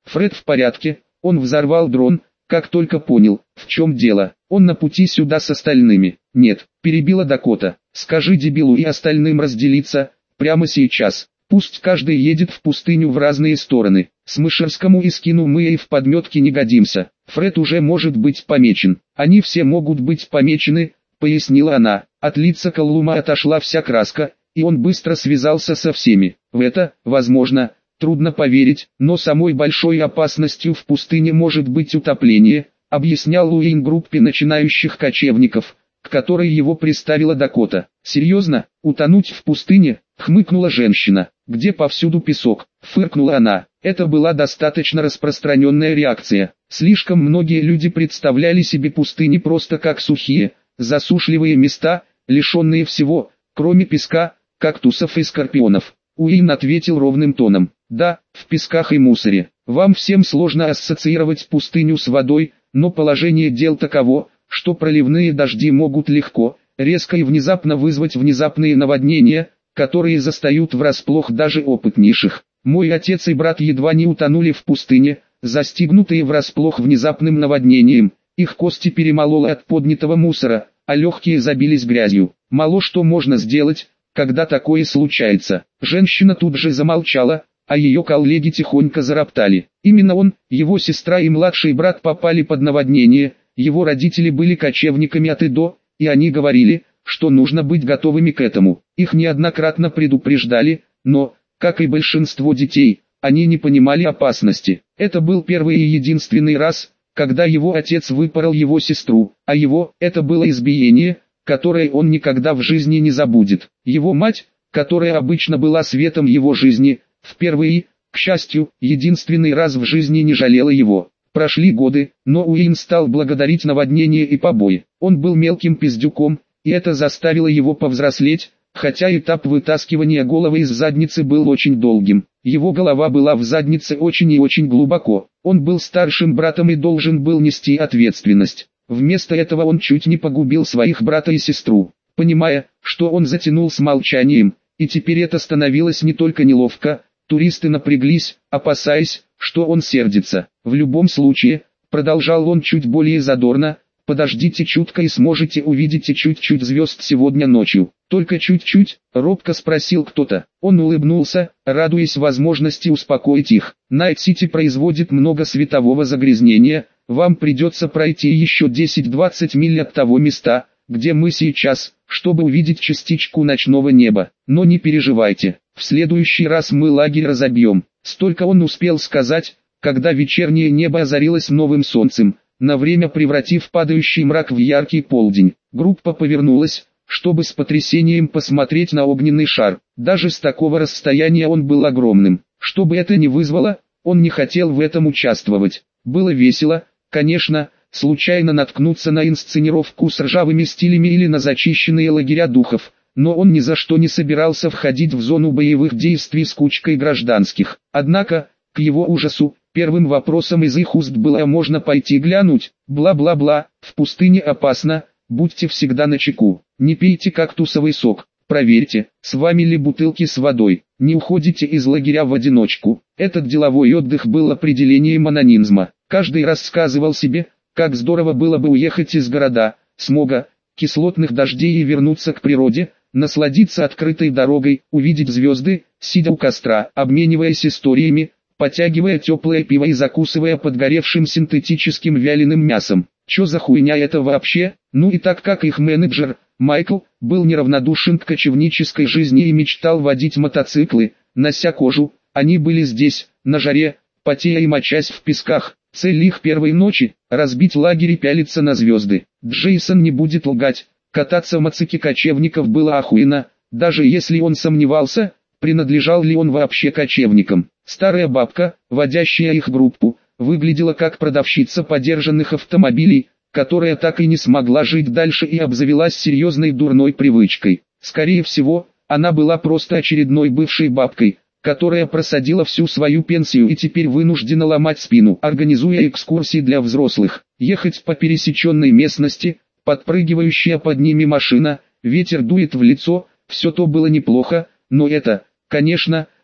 Фред в порядке, он взорвал дрон, как только понял, в чем дело. Он на пути сюда с остальными. Нет, перебила Дакота. Скажи дебилу и остальным разделиться, прямо сейчас. Пусть каждый едет в пустыню в разные стороны. Смышерскому и Скину мы и в подметке не годимся. Фред уже может быть помечен. Они все могут быть помечены, пояснила она. От лица Каллума отошла вся краска, и он быстро связался со всеми. В это, возможно, трудно поверить, но самой большой опасностью в пустыне может быть утопление, объяснял Уэйн группе начинающих кочевников, к которой его приставила Дакота. «Серьезно, утонуть в пустыне?» — хмыкнула женщина. «Где повсюду песок?» — фыркнула она. Это была достаточно распространенная реакция. Слишком многие люди представляли себе пустыни просто как сухие, засушливые места, лишенные всего, кроме песка, кактусов и скорпионов. Уэйн ответил ровным тоном. «Да, в песках и мусоре. Вам всем сложно ассоциировать пустыню с водой, но положение дел таково, что проливные дожди могут легко, резко и внезапно вызвать внезапные наводнения, которые застают врасплох даже опытнейших. Мой отец и брат едва не утонули в пустыне, застигнутые врасплох внезапным наводнением. Их кости перемололо от поднятого мусора, а легкие забились грязью. Мало что можно сделать, когда такое случается». Женщина тут же замолчала, а ее коллеги тихонько зароптали. Именно он, его сестра и младший брат попали под наводнение, его родители были кочевниками от и до, и они говорили, что нужно быть готовыми к этому. Их неоднократно предупреждали, но, как и большинство детей, они не понимали опасности. Это был первый и единственный раз, когда его отец выпорол его сестру, а это было избиение, которое он никогда в жизни не забудет. Его мать, которая обычно была светом его жизни, в первый и, к счастью, единственный раз в жизни не жалела его. Прошли годы, но Уэйн стал благодарить наводнение и побои. Он был мелким пиздюком, и это заставило его повзрослеть, хотя этап вытаскивания головы из задницы был очень долгим. Его голова была в заднице очень и очень глубоко. Он был старшим братом и должен был нести ответственность. Вместо этого он чуть не погубил своих брата и сестру. Понимая, что он затянул с молчанием, и теперь это становилось не только неловко, туристы напряглись, опасаясь, что он сердится. В любом случае, продолжал он чуть более задорно, подождите чутко и сможете увидеть чуть-чуть звезд сегодня ночью. Только чуть-чуть, робко спросил кто-то. Он улыбнулся, радуясь возможности успокоить их. Найт-Сити производит много светового загрязнения, вам придется пройти еще 10-20 миль от того места, где мы сейчас, чтобы увидеть частичку ночного неба. Но не переживайте, в следующий раз мы лагерь разобьем. Столько он успел сказать, когда вечернее небо озарилось новым солнцем, на время превратив падающий мрак в яркий полдень. Группа повернулась, чтобы с потрясением посмотреть на огненный шар. Даже с такого расстояния он был огромным. Что бы это ни вызвало, он не хотел в этом участвовать. Было весело, конечно, случайно наткнуться на инсценировку с ржавыми стилями или на зачищенные лагеря духов, но он ни за что не собирался входить в зону боевых действий с кучкой гражданских. Однако, к его ужасу, первым вопросом из их уст было: «А можно пойти глянуть?» Бла-бла-бла, в пустыне опасно, будьте всегда начеку, не пейте кактусовый сок, проверьте, с вами ли бутылки с водой, не уходите из лагеря в одиночку. Этот деловой отдых был определением анонизма. Каждый рассказывал себе, как здорово было бы уехать из города, смога, кислотных дождей и вернуться к природе, насладиться открытой дорогой, увидеть звезды, сидя у костра, обмениваясь историями, потягивая теплое пиво и закусывая подгоревшим синтетическим вяленым мясом. Чё за хуйня это вообще? Ну и так как их менеджер, Майкл, был неравнодушен к кочевнической жизни и мечтал водить мотоциклы, нося кожу, они были здесь, на жаре, потея и мочась в песках. Цель их первой ночи – разбить лагерь и пялиться на звезды. Джейсон не будет лгать, кататься в моцике кочевников было охуенно, даже если он сомневался, принадлежал ли он вообще кочевникам. Старая бабка, водящая их группу, выглядела как продавщица подержанных автомобилей, которая так и не смогла жить дальше и обзавелась серьезной дурной привычкой. Скорее всего, она была просто очередной бывшей бабкой, которая просадила всю свою пенсию и теперь вынуждена ломать спину, организуя экскурсии для взрослых. Ехать по пересеченной местности, подпрыгивающая под ними машина, ветер дует в лицо, все то было неплохо, но это, конечно,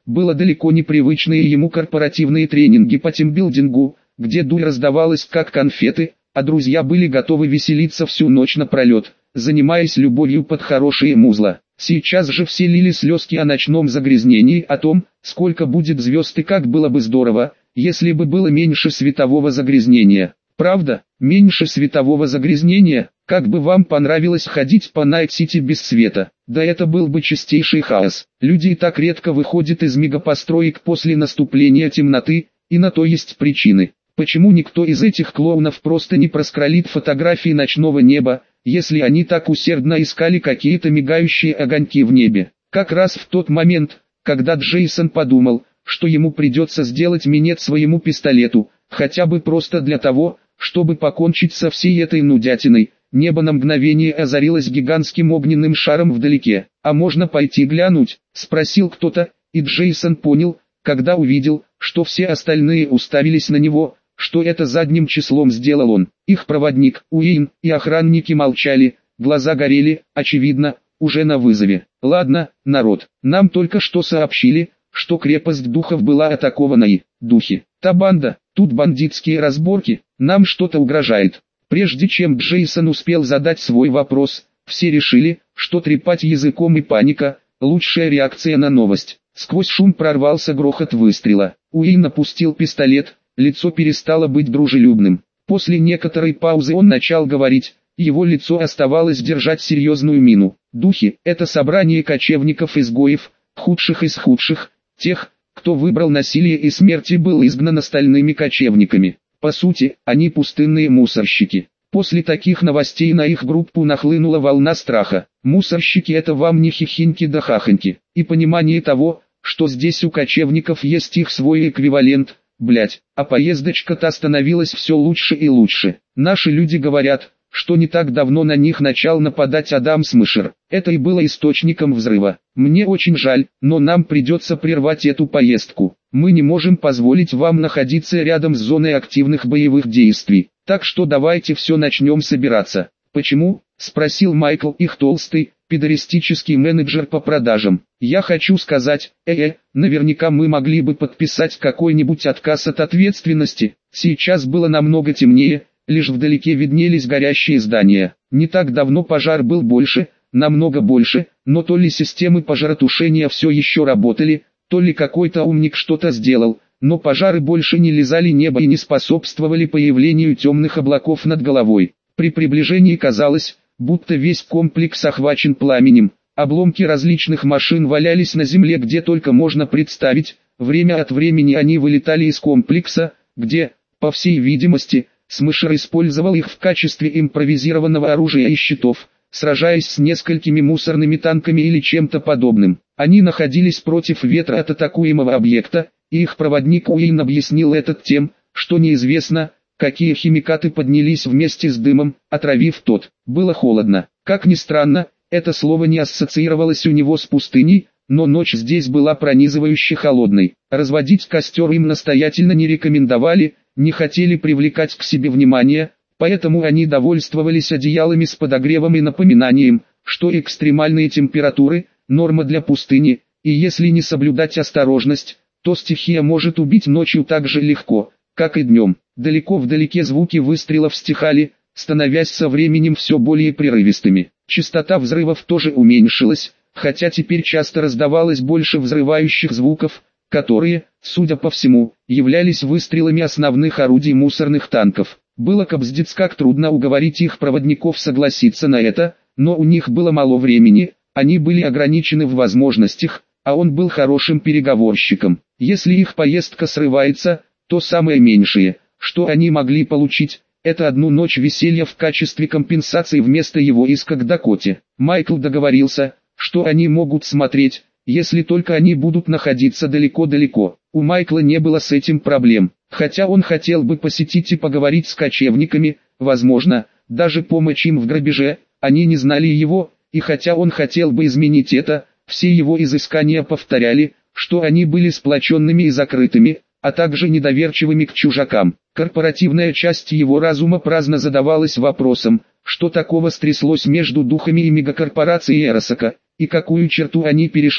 было далеко не привычные ему корпоративные тренинги по тимбилдингу, где дурь раздавалась как конфеты, а друзья были готовы веселиться всю ночь напролет, занимаясь любовью под хорошее музло. Сейчас же все лили слезки о ночном загрязнении, о том, сколько будет звезд и как было бы здорово, если бы было меньше светового загрязнения. Правда, меньше светового загрязнения, как бы вам понравилось ходить по Найт-Сити без света? Да это был бы чистейший хаос. Люди и так редко выходят из мегапостроек после наступления темноты, и на то есть причины. Почему никто из этих клоунов просто не проскролит фотографии ночного неба, если они так усердно искали какие-то мигающие огоньки в небе? Как раз в тот момент, когда Джейсон подумал, что ему придется сделать минет своему пистолету, хотя бы просто для того, чтобы покончить со всей этой нудятиной, небо на мгновение озарилось гигантским огненным шаром вдалеке. «А можно пойти глянуть?» – спросил кто-то, и Джейсон понял, когда увидел, что все остальные уставились на него, что это задним числом сделал он. Их проводник, Уэйн, и охранники молчали, глаза горели, очевидно, уже на вызове. «Ладно, народ, нам только что сообщили, что крепость духов была атакована и, духи, та банда, тут бандитские разборки, нам что-то угрожает». Прежде чем Джейсон успел задать свой вопрос, все решили, что трепать языком и паника – лучшая реакция на новость. Сквозь шум прорвался грохот выстрела. Уэйн опустил пистолет, лицо перестало быть дружелюбным. После некоторой паузы он начал говорить, его лицо оставалось держать серьезную мину. «Духи – это собрание кочевников-изгоев, худших из худших, тех, кто выбрал насилие и смерть и был изгнан остальными кочевниками. По сути, они пустынные мусорщики». После таких новостей на их группу нахлынула волна страха. Мусорщики — это вам не хихиньки да хахоньки. И понимание того, что здесь у кочевников есть их свой эквивалент, блять, а поездочка-то становилась все лучше и лучше. Наши люди говорят, что не так давно на них начал нападать Адам Смышер. Это и было источником взрыва. Мне очень жаль, но нам придется прервать эту поездку. Мы не можем позволить вам находиться рядом с зоной активных боевых действий. Так что давайте все начнем собираться. «Почему?» – спросил Майкл, их толстый, педористический менеджер по продажам. «Я хочу сказать, наверняка мы могли бы подписать какой-нибудь отказ от ответственности. Сейчас было намного темнее, лишь вдалеке виднелись горящие здания. Не так давно пожар был больше, намного больше, но то ли системы пожаротушения все еще работали, то ли какой-то умник что-то сделал, но пожары больше не лизали небо и не способствовали появлению темных облаков над головой. При приближении казалось, будто весь комплекс охвачен пламенем. Обломки различных машин валялись на земле где только можно представить. Время от времени они вылетали из комплекса, где, по всей видимости, Смышер использовал их в качестве импровизированного оружия и щитов, сражаясь с несколькими мусорными танками или чем-то подобным. Они находились против ветра от атакуемого объекта, и их проводник Уэйн объяснил это тем, что неизвестно, какие химикаты поднялись вместе с дымом, отравив тот. Было холодно. Как ни странно, это слово не ассоциировалось у него с пустыней, но ночь здесь была пронизывающе холодной. Разводить костер им настоятельно не рекомендовали, не хотели привлекать к себе внимание, поэтому они довольствовались одеялами с подогревом и напоминанием, что экстремальные температуры – норма для пустыни, и если не соблюдать осторожность, то стихия может убить ночью так же легко, как и днем. Далеко вдалеке звуки выстрелов стихали, становясь со временем все более прерывистыми. Частота взрывов тоже уменьшилась, хотя теперь часто раздавалось больше взрывающих звуков, которые, судя по всему, являлись выстрелами основных орудий мусорных танков. Было капздец как трудно уговорить их проводников согласиться на это, но у них было мало времени, они были ограничены в возможностях, а он был хорошим переговорщиком. Если их поездка срывается, то самое меньшее, что они могли получить, это одну ночь веселья в качестве компенсации вместо его иска к Дакоте. Майкл договорился, что они могут смотреть, если только они будут находиться далеко-далеко. У Майкла не было с этим проблем, хотя он хотел бы посетить и поговорить с кочевниками, возможно, даже помочь им в грабеже, они не знали его, и хотя он хотел бы изменить это, все его изыскания повторяли, что они были сплоченными и закрытыми, а также недоверчивыми к чужакам. Корпоративная часть его разума праздно задавалась вопросом, что такого стряслось между духами и мегакорпорацией Эросака, и какую черту они перешли,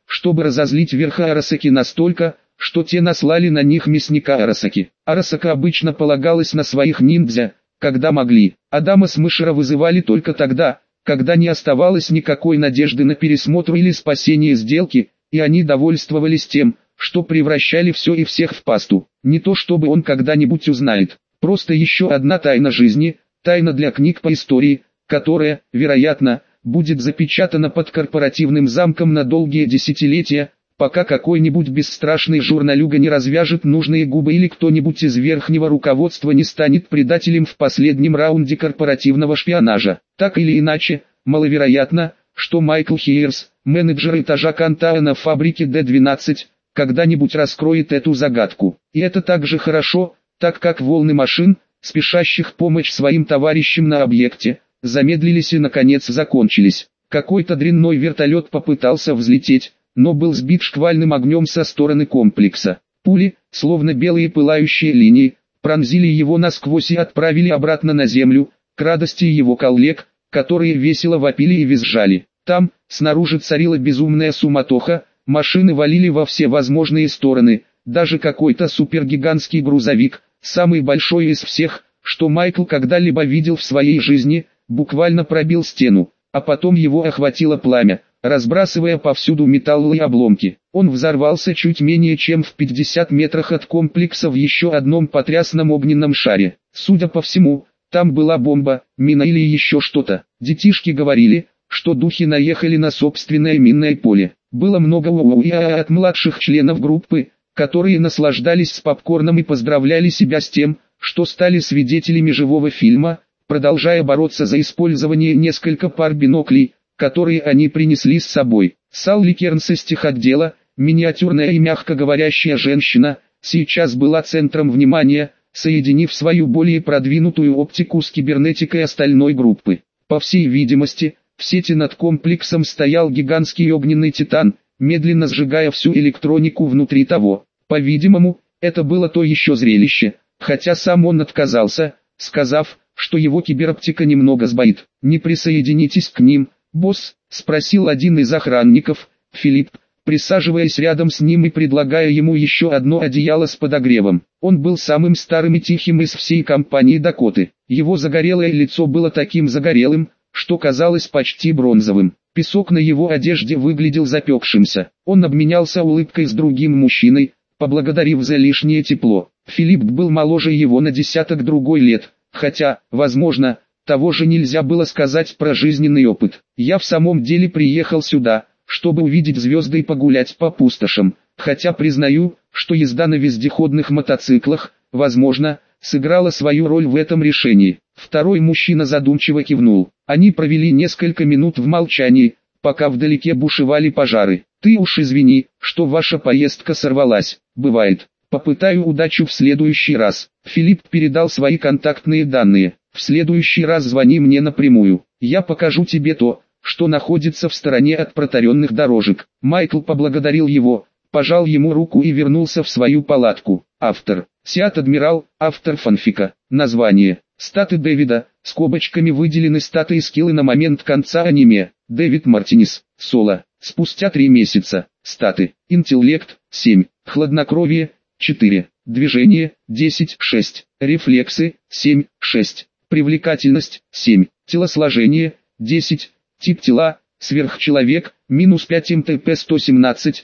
чтобы разозлить верха Арасаки настолько, что те наслали на них мясника Арасаки. Арасака обычно полагалась на своих ниндзя, когда могли. Адама с Мышера вызывали только тогда, когда не оставалось никакой надежды на пересмотр или спасение сделки, и они довольствовались тем, что превращали все и всех в пасту. Не то чтобы он когда-нибудь узнает, просто еще одна тайна жизни, тайна для книг по истории, которая, вероятно, будет запечатана под корпоративным замком на долгие десятилетия, пока какой-нибудь бесстрашный журналюга не развяжет нужные губы или кто-нибудь из верхнего руководства не станет предателем в последнем раунде корпоративного шпионажа. Так или иначе, маловероятно, что Майкл Хейерс, менеджер этажа Кантаа на фабрике D12, когда-нибудь раскроет эту загадку. И это также хорошо, так как волны машин, спешащих помочь своим товарищам на объекте, замедлились и наконец закончились. Какой-то дрянной вертолет попытался взлететь, но был сбит шквальным огнем со стороны комплекса. Пули, словно белые пылающие линии, пронзили его насквозь и отправили обратно на землю, к радости его коллег, которые весело вопили и визжали. Там, снаружи царила безумная суматоха, машины валили во все возможные стороны, даже какой-то супергигантский грузовик, самый большой из всех, что Майкл когда-либо видел в своей жизни, буквально пробил стену, а потом его охватило пламя, разбрасывая повсюду металл и обломки. Он взорвался чуть менее чем в 50 метрах от комплекса в еще одном потрясном огненном шаре. Судя по всему, там была бомба, мина или еще что-то. Детишки говорили, что духи наехали на собственное минное поле. Было много уа от младших членов группы, которые наслаждались с попкорном и поздравляли себя с тем, что стали свидетелями живого фильма, продолжая бороться за использование несколько пар биноклей, которые они принесли с собой. Салли Кернс из техотдела, миниатюрная и мягко говорящая женщина, сейчас была центром внимания, соединив свою более продвинутую оптику с кибернетикой остальной группы. По всей видимости, в сети над комплексом стоял гигантский огненный титан, медленно сжигая всю электронику внутри того. По-видимому, это было то еще зрелище, хотя сам он отказался, сказав, что его кибероптика немного сбоит. «Не присоединитесь к ним, босс?» — спросил один из охранников, Филипп, присаживаясь рядом с ним и предлагая ему еще одно одеяло с подогревом. Он был самым старым и тихим из всей компании Дакоты. Его загорелое лицо было таким загорелым, что казалось почти бронзовым. Песок на его одежде выглядел запекшимся. Он обменялся улыбкой с другим мужчиной, поблагодарив за лишнее тепло. Филипп был моложе его на десяток другой лет, хотя, возможно, того же нельзя было сказать про жизненный опыт. «Я в самом деле приехал сюда, чтобы увидеть звезды и погулять по пустошам, хотя признаю, что езда на вездеходных мотоциклах, возможно, сыграла свою роль в этом решении». Второй мужчина задумчиво кивнул. Они провели несколько минут в молчании, пока вдалеке бушевали пожары. «Ты уж извини, что ваша поездка сорвалась, бывает. Попытаю удачу в следующий раз». Филипп передал свои контактные данные. «В следующий раз звони мне напрямую. Я покажу тебе то, что находится в стороне от протаренных дорожек». Майкл поблагодарил его, пожал ему руку и вернулся в свою палатку. Автор: Сиат Адмирал, автор фанфика. Название: статы Дэвида, скобочками выделены статы и скиллы на момент конца аниме. Дэвид Мартинес, соло. Спустя 3 месяца. Статы: интеллект 7, хладнокровие 4, движение 10-6, рефлексы 7-6, привлекательность 7, телосложение 10, тип тела сверхчеловек -5 МТП 117,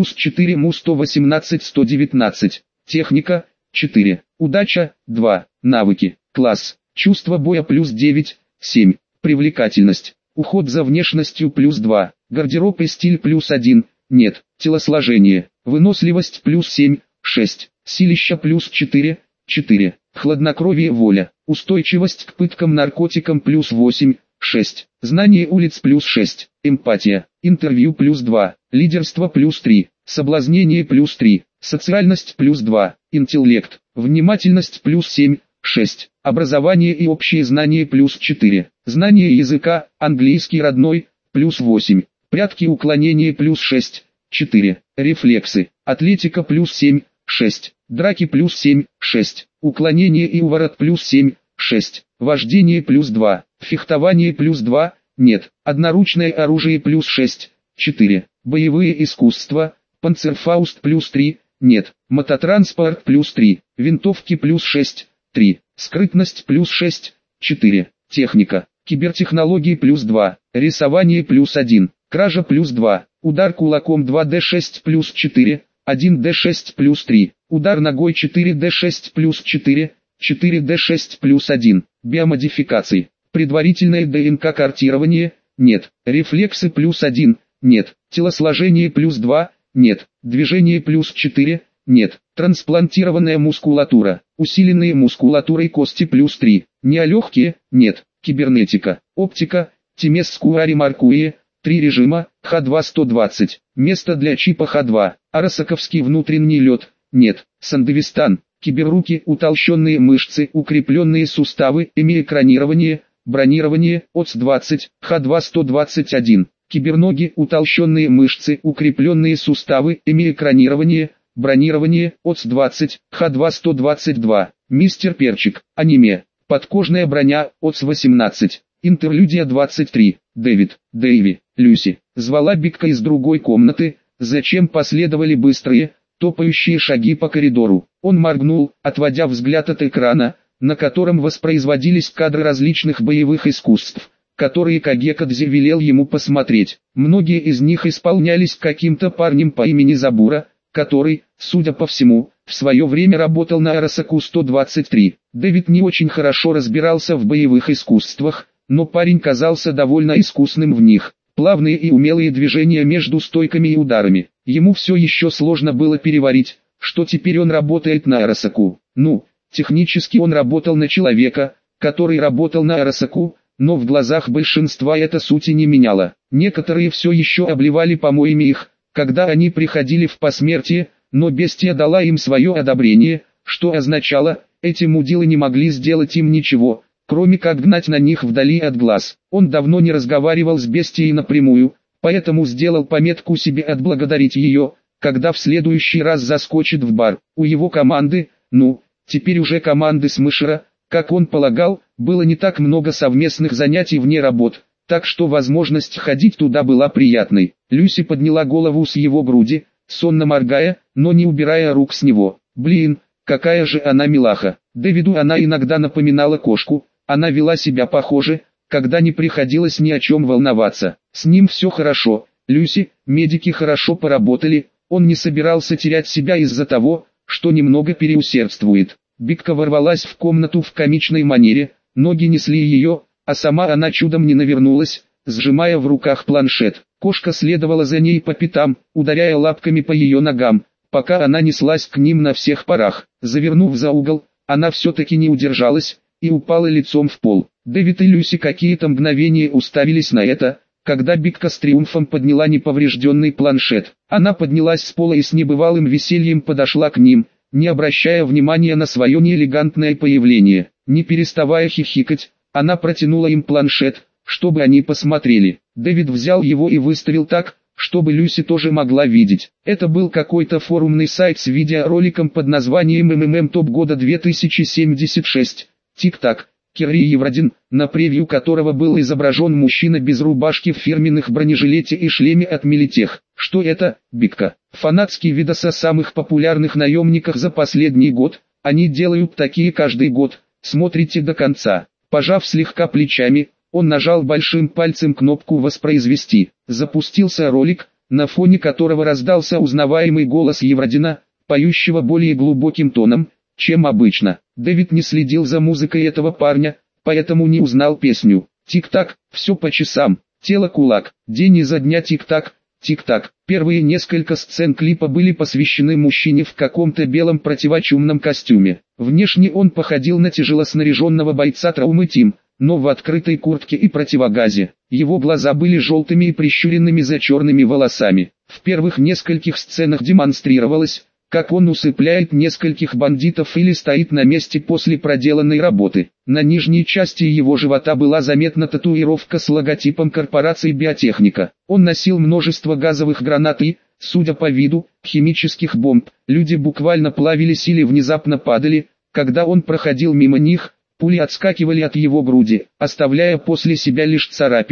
+4 МУ 118 119, техника 4, удача 2, навыки, класс, чувство боя +9, 7, привлекательность, уход за внешностью +2, гардероб и стиль +1, нет, телосложение, выносливость +7, 6, силища +4, 4, хладнокровие воля, устойчивость к пыткам наркотикам +8, 6, знание улиц +6, эмпатия, интервью +2, лидерство +3, соблазнение +3, социальность +2, интеллект, внимательность +7, 6, образование и общие знания +4, знание языка, английский родной, +8, прятки уклонение +6, 4, рефлексы, атлетика +7, 6, драки +7, 6, уклонение и уворот +7, 6, вождение +2, фехтование +2, нет, одноручное оружие +6, 4. Боевые искусства, Панцерфауст плюс 3, нет. Мототранспорт плюс 3, винтовки плюс 6, 3. Скрытность плюс 6, 4. Техника, кибертехнологии плюс 2, рисование плюс 1, кража плюс 2, удар кулаком 2d6 плюс 4, 1d6 плюс 3, удар ногой 4d6 плюс 4, 4d6 плюс 1, биомодификации, предварительное ДНК-картирование, нет, рефлексы плюс 1, нет, телосложение плюс 2, нет, движение плюс 4, нет, трансплантированная мускулатура, усиленные мускулатурой кости плюс 3, неолегкие, нет, кибернетика, оптика, Тимес Скуари Маркуи, 3 режима, Х2-120, место для чипа Х2, Арасаковский внутренний лед, нет, Сандевистан, киберруки, утолщенные мышцы, укрепленные суставы, эмиэкранирование, бронирование, ОЦ-20, Х2-121, киберноги, утолщенные мышцы, укрепленные суставы, эмиэкранирование, бронирование, ОЦ-20, Х2-122, Мистер Перчик, аниме, подкожная броня, ОЦ-18, интерлюдия 23, Дэви, Люси, звала Бигка из другой комнаты, зачем последовали быстрые, топающие шаги по коридору. Он моргнул, отводя взгляд от экрана, на котором воспроизводились кадры различных боевых искусств, которые Кагекадзе велел ему посмотреть. Многие из них исполнялись каким-то парнем по имени Забура, который, судя по всему, в свое время работал на Арасаку-123. Дэвид не очень хорошо разбирался в боевых искусствах, но парень казался довольно искусным в них. Плавные и умелые движения между стойками и ударами. Ему все еще сложно было переварить, что теперь он работает на Арасаку. Ну, технически он работал на человека, который работал на Арасаку, но в глазах большинства это сути не меняло. Некоторые все еще обливали помоями их, когда они приходили в посмертие, но бестия дала им свое одобрение, что означало, эти мудилы не могли сделать им ничего, кроме как гнать на них вдали от глаз. Он давно не разговаривал с бестией напрямую, поэтому сделал пометку себе отблагодарить ее, когда в следующий раз заскочит в бар. У его команды, теперь уже команды Смышера, как он полагал, было не так много совместных занятий вне работ, так что возможность ходить туда была приятной. Люси подняла голову с его груди, сонно моргая, но не убирая рук с него. Блин, какая же она милаха. Дэвиду она иногда напоминала кошку, она вела себя похоже, когда не приходилось ни о чем волноваться. С ним все хорошо, Люси, медики хорошо поработали, он не собирался терять себя из-за того, что немного переусердствует. Бигка ворвалась в комнату в комичной манере, ноги несли ее, а сама она чудом не навернулась, сжимая в руках планшет. Кошка следовала за ней по пятам, ударяя лапками по ее ногам, пока она неслась к ним на всех парах. Завернув за угол, она все-таки не удержалась и упала лицом в пол. Дэвид и Люси какие-то мгновения уставились на это, когда Бигка с триумфом подняла неповрежденный планшет. Она поднялась с пола и с небывалым весельем подошла к ним, не обращая внимания на свое неэлегантное появление. Не переставая хихикать, она протянула им планшет, чтобы они посмотрели. Дэвид взял его и выставил так, чтобы Люси тоже могла видеть. Это был какой-то форумный сайт с видеороликом под названием МММ Топ года 2076. Тик-так, Кирри Евродин, на превью которого был изображен мужчина без рубашки в фирменных бронежилете и шлеме от Милитех. Что это, Бигка? Фанатский видос о самых популярных наемниках за последний год. Они делают такие каждый год. Смотрите до конца. Пожав слегка плечами, он нажал большим пальцем кнопку «Воспроизвести». Запустился ролик, на фоне которого раздался узнаваемый голос Евродина, поющего более глубоким тоном, чем обычно. Дэвид не следил за музыкой этого парня, поэтому не узнал песню. Тик-так, все по часам, тело кулак, день изо дня тик-так, тик-так. Первые несколько сцен клипа были посвящены мужчине в каком-то белом противочумном костюме. Внешне он походил на тяжелоснаряженного бойца Траумы Тим, но в открытой куртке и противогазе. Его глаза были желтыми и прищуренными за черными волосами. В первых нескольких сценах демонстрировалось, как он усыпляет нескольких бандитов или стоит на месте после проделанной работы. На нижней части его живота была заметна татуировка с логотипом корпорации «Биотехника». Он носил множество газовых гранат и, судя по виду, химических бомб. Люди буквально плавились или внезапно падали, когда он проходил мимо них. Пули отскакивали от его груди, оставляя после себя лишь царапины,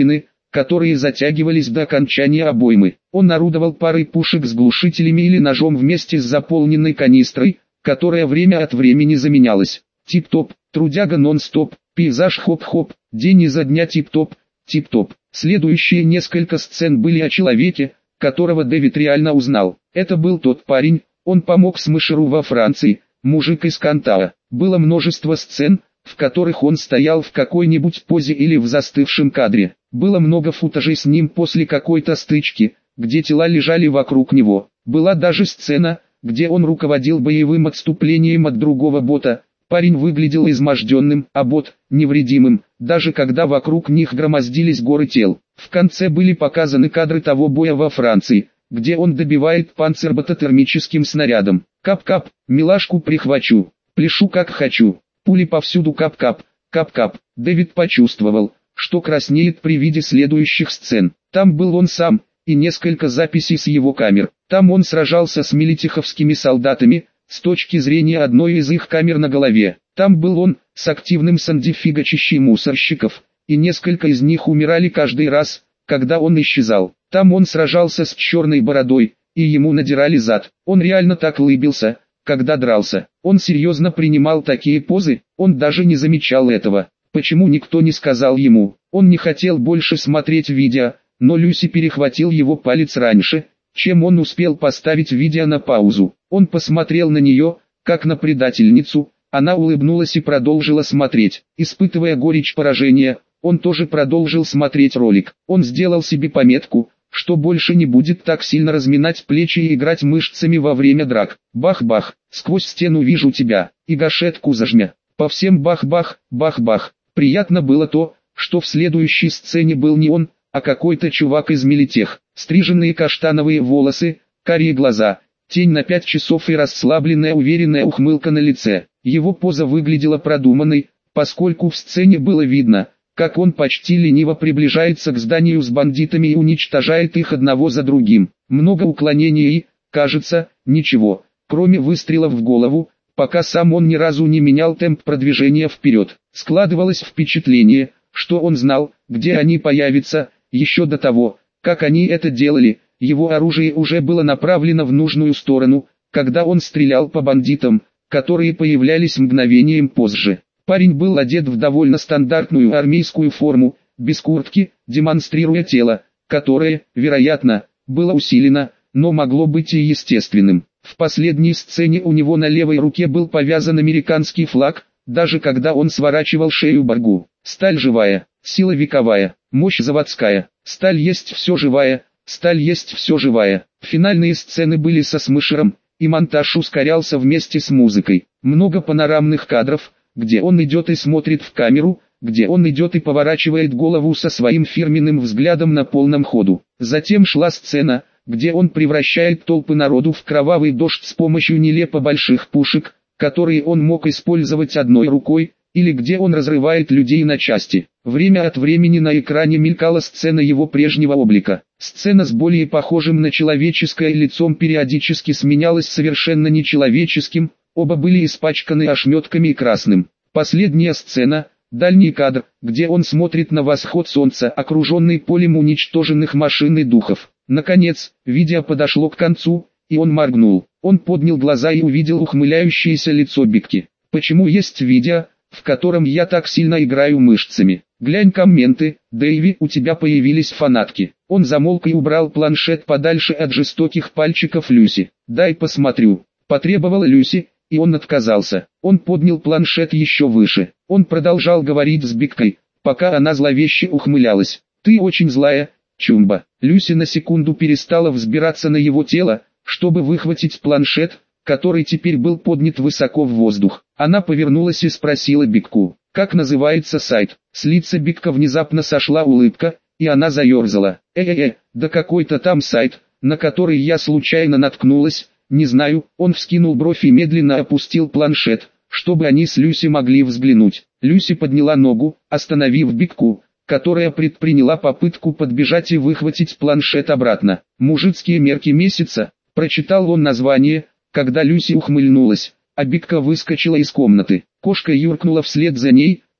которые затягивались до окончания обоймы. Он орудовал парой пушек с глушителями или ножом вместе с заполненной канистрой, которая время от времени заменялась. Тип-топ, трудяга нон-стоп, пейзаж хоп-хоп, день изо дня тип-топ, тип-топ. Следующие несколько сцен были о человеке, которого Дэвид реально узнал. Это был тот парень, он помог Смешеру во Франции, мужик из Кантаа. Было множество сцен, в которых он стоял в какой-нибудь позе или в застывшем кадре. Было много футажей с ним после какой-то стычки, где тела лежали вокруг него. Была даже сцена, где он руководил боевым отступлением от другого бота. Парень выглядел изможденным, а бот – невредимым, даже когда вокруг них громоздились горы тел. В конце были показаны кадры того боя во Франции, где он добивает панцербота термическим снарядом. Кап-кап, милашку прихвачу, пляшу как хочу, пули повсюду кап-кап, кап-кап. Дэвид почувствовал, что краснеет при виде следующих сцен. Там был он сам, и несколько записей с его камер. Там он сражался с милитиховскими солдатами, с точки зрения одной из их камер на голове. Там был он, с активным сандифигачищей мусорщиков, и несколько из них умирали каждый раз, когда он исчезал. Там он сражался с черной бородой, и ему надирали зад. Он реально так улыбился, когда дрался. Он серьезно принимал такие позы, он даже не замечал этого. Почему никто не сказал ему? Он не хотел больше смотреть видео, но Люси перехватил его палец раньше, чем он успел поставить видео на паузу. Он посмотрел на нее, как на предательницу, она улыбнулась и продолжила смотреть. Испытывая горечь поражения, он тоже продолжил смотреть ролик. Он сделал себе пометку, что больше не будет так сильно разминать плечи и играть мышцами во время драк. Бах-бах, сквозь стену вижу тебя, и гашетку зажмя. По всем бах-бах, бах-бах. Приятно было то, что в следующей сцене был не он, а какой-то чувак из милитех. Стриженные каштановые волосы, карие глаза, тень на 5 часов и расслабленная уверенная ухмылка на лице. Его поза выглядела продуманной, поскольку в сцене было видно, как он почти лениво приближается к зданию с бандитами и уничтожает их одного за другим. Много уклонений и, кажется, ничего, кроме выстрелов в голову, пока сам он ни разу не менял темп продвижения вперед. Складывалось впечатление, что он знал, где они появятся, еще до того, как они это делали. Его оружие уже было направлено в нужную сторону, когда он стрелял по бандитам, которые появлялись мгновением позже. Парень был одет в довольно стандартную армейскую форму, без куртки, демонстрируя тело, которое, вероятно, было усилено, но могло быть и естественным. В последней сцене у него на левой руке был повязан американский флаг, даже когда он сворачивал шею Баргу. Сталь живая, сила вековая, мощь заводская, сталь есть все живая, сталь есть все живая. Финальные сцены были со Смешером, и монтаж ускорялся вместе с музыкой. Много панорамных кадров, где он идет и смотрит в камеру, где он идет и поворачивает голову со своим фирменным взглядом на полном ходу. Затем шла сцена, где он превращает толпы народу в кровавый дождь с помощью нелепо больших пушек, которые он мог использовать одной рукой, или где он разрывает людей на части. Время от времени на экране мелькала сцена его прежнего облика. Сцена с более похожим на человеческое лицом периодически сменялась совершенно нечеловеческим, оба были испачканы ошметками и красным. Последняя сцена, дальний кадр, где он смотрит на восход солнца, окруженный полем уничтоженных машин и духов. Наконец, видео подошло к концу, и он моргнул. Он поднял глаза и увидел ухмыляющееся лицо Бигки. Почему есть видео, в котором я так сильно играю мышцами? Глянь комменты, Дэйви, у тебя появились фанатки. Он замолк и убрал планшет подальше от жестоких пальчиков Люси. Дай посмотрю, потребовала Люси, и он отказался. Он поднял планшет еще выше. Он продолжал говорить с Бигкой, пока она зловеще ухмылялась. Ты очень злая, Чумба. Люси на секунду перестала взбираться на его тело, чтобы выхватить планшет, который теперь был поднят высоко в воздух. Она повернулась и спросила Бигку, как называется сайт. С лица Бигка внезапно сошла улыбка, и она заерзала. Да какой-то там сайт, на который я случайно наткнулась, не знаю. Он вскинул бровь и медленно опустил планшет, чтобы они с Люси могли взглянуть. Люси подняла ногу, остановив Бигку, которая предприняла попытку подбежать и выхватить планшет обратно. «Мужицкие мерки месяца», прочитал он название, когда Люси ухмыльнулась, а Бигка выскочила из комнаты. Кошка юркнула вслед за ней,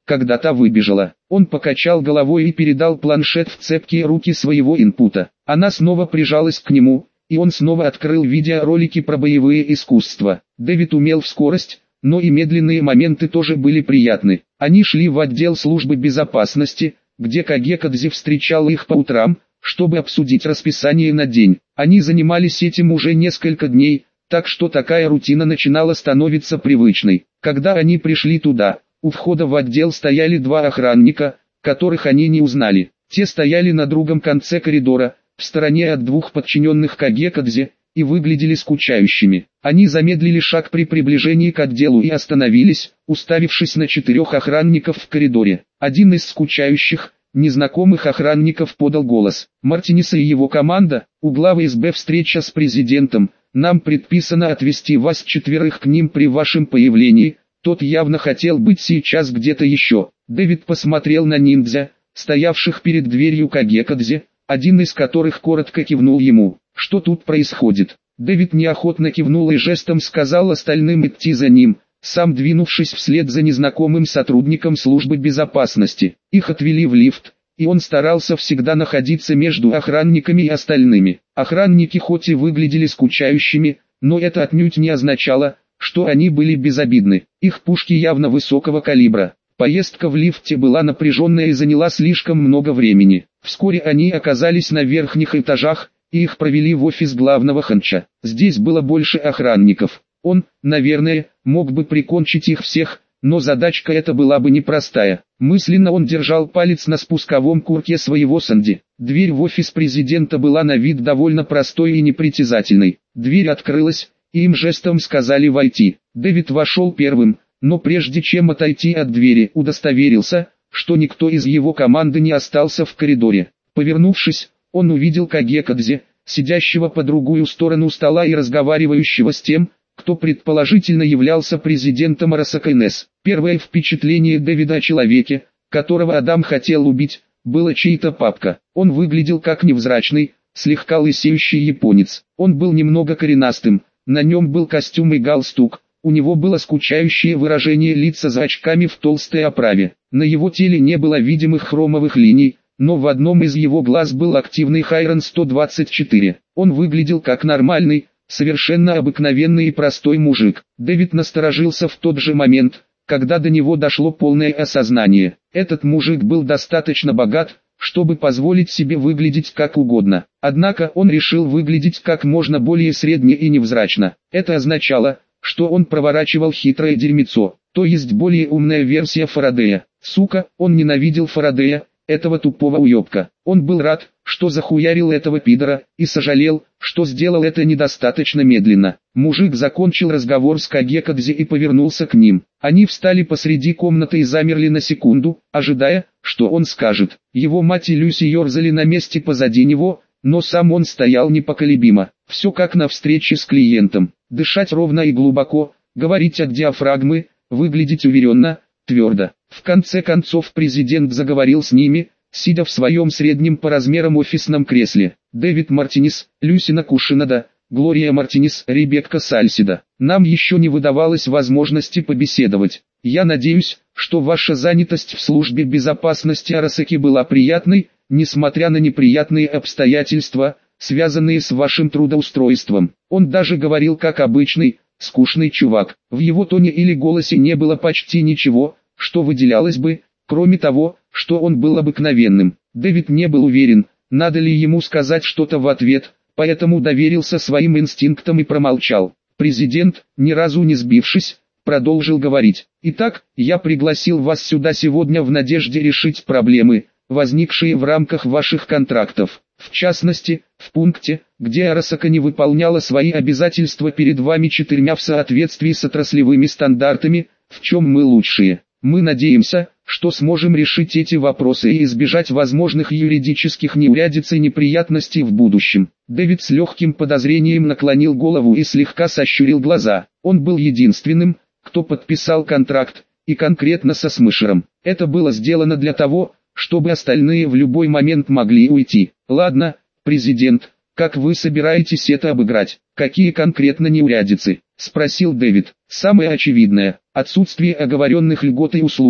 когда та выбежала. Он покачал головой и передал планшет в цепкие руки своего инпута. Она снова прижалась к нему, и он снова открыл видеоролики про боевые искусства. Дэвид умел в скорость, но и медленные моменты тоже были приятны. Они шли в отдел службы безопасности, где Кагекадзе встречал их по утрам, чтобы обсудить расписание на день. Они занимались этим уже несколько дней, так что такая рутина начинала становиться привычной. Когда они пришли туда, у входа в отдел стояли два охранника, которых они не узнали. Те стояли на другом конце коридора, в стороне от двух подчиненных Кагекадзе, и выглядели скучающими. Они замедлили шаг при приближении к отделу и остановились, уставившись на 4 охранников в коридоре. Один из скучающих, незнакомых охранников подал голос. «Мартинес и его команда, у главы СБ встреча с президентом, нам предписано отвезти вас 4 к ним при вашем появлении». Тот явно хотел быть сейчас где-то еще. Дэвид посмотрел на ниндзя, стоявших перед дверью Кагекадзе, один из которых коротко кивнул ему. «Что тут происходит?» Дэвид неохотно кивнул и жестом сказал остальным идти за ним, сам двинувшись вслед за незнакомым сотрудником службы безопасности. Их отвели в лифт, и он старался всегда находиться между охранниками и остальными. Охранники хоть и выглядели скучающими, но это отнюдь не означало, что они были безобидны. Их пушки явно высокого калибра. Поездка в лифте была напряженная и заняла слишком много времени. Вскоре они оказались на верхних этажах, и их провели в офис главного ханча. Здесь было больше охранников. Он, наверное, мог бы прикончить их всех, но задачка эта была бы непростая. Мысленно он держал палец на спусковом курке своего Санди. Дверь в офис президента была на вид довольно простой и непритязательной. Дверь открылась, и им жестом сказали войти. Дэвид вошел первым, но прежде чем отойти от двери, удостоверился, что никто из его команды не остался в коридоре. Повернувшись, он увидел Кагекадзе, сидящего по другую сторону стола и разговаривающего с тем, кто предположительно являлся президентом Арасака НС. Первое впечатление Дэвида о человеке, которого Адам хотел убить, было чьей-то папка. Он выглядел как невзрачный, слегка лысеющий японец. Он был немного коренастым, на нем был костюм и галстук, у него было скучающее выражение лица за очками в толстой оправе. На его теле не было видимых хромовых линий, но в одном из его глаз был активный Хайрон 124. Он выглядел как нормальный, совершенно обыкновенный и простой мужик. Дэвид насторожился в тот же момент, когда до него дошло полное осознание. Этот мужик был достаточно богат, чтобы позволить себе выглядеть как угодно. Однако он решил выглядеть как можно более средне и невзрачно. Это означало, что он проворачивал хитрое дерьмецо, то есть более умная версия Фарадея. Сука, он ненавидел Фарадея, этого тупого уебка. Он был рад, что захуярил этого пидора, и сожалел, что сделал это недостаточно медленно. Мужик закончил разговор с Кагекадзе и повернулся к ним. Они встали посреди комнаты и замерли на секунду, ожидая, что он скажет. Его мать и Люси ерзали на месте позади него, но сам он стоял непоколебимо. Все как на встрече с клиентом. Дышать ровно и глубоко, говорить от диафрагмы, выглядеть уверенно, твердо. В конце концов президент заговорил с ними, сидя в своем среднем по размерам офисном кресле. Дэвид Мартинес, Люсина Кушинада, Глория Мартинес, Ребекка Сальсида. Нам еще не выдавалось возможности побеседовать. Я надеюсь, что ваша занятость в службе безопасности Арасаки была приятной, несмотря на неприятные обстоятельства, связанные с вашим трудоустройством. Он даже говорил как обычный, скучный чувак. В его тоне или голосе не было почти ничего, что выделялось бы, кроме того, что он был обыкновенным. Дэвид не был уверен, надо ли ему сказать что-то в ответ, поэтому доверился своим инстинктам и промолчал. Президент, ни разу не сбившись, продолжил говорить. «Итак, я пригласил вас сюда сегодня в надежде решить проблемы, возникшие в рамках ваших контрактов. В частности, в пункте, где Арасака не выполняла свои обязательства перед вами 4 в соответствии с отраслевыми стандартами, в чем мы лучшие. Мы надеемся, что сможем решить эти вопросы и избежать возможных юридических неурядиц и неприятностей в будущем». Дэвид с легким подозрением наклонил голову и слегка сощурил глаза. Он был единственным, кто подписал контракт, и конкретно со Смышером. Это было сделано для того, чтобы остальные в любой момент могли уйти. «Ладно, президент, как вы собираетесь это обыграть? Какие конкретно неурядицы?» – спросил Дэвид. «Самое очевидное – отсутствие оговоренных льгот и услуг,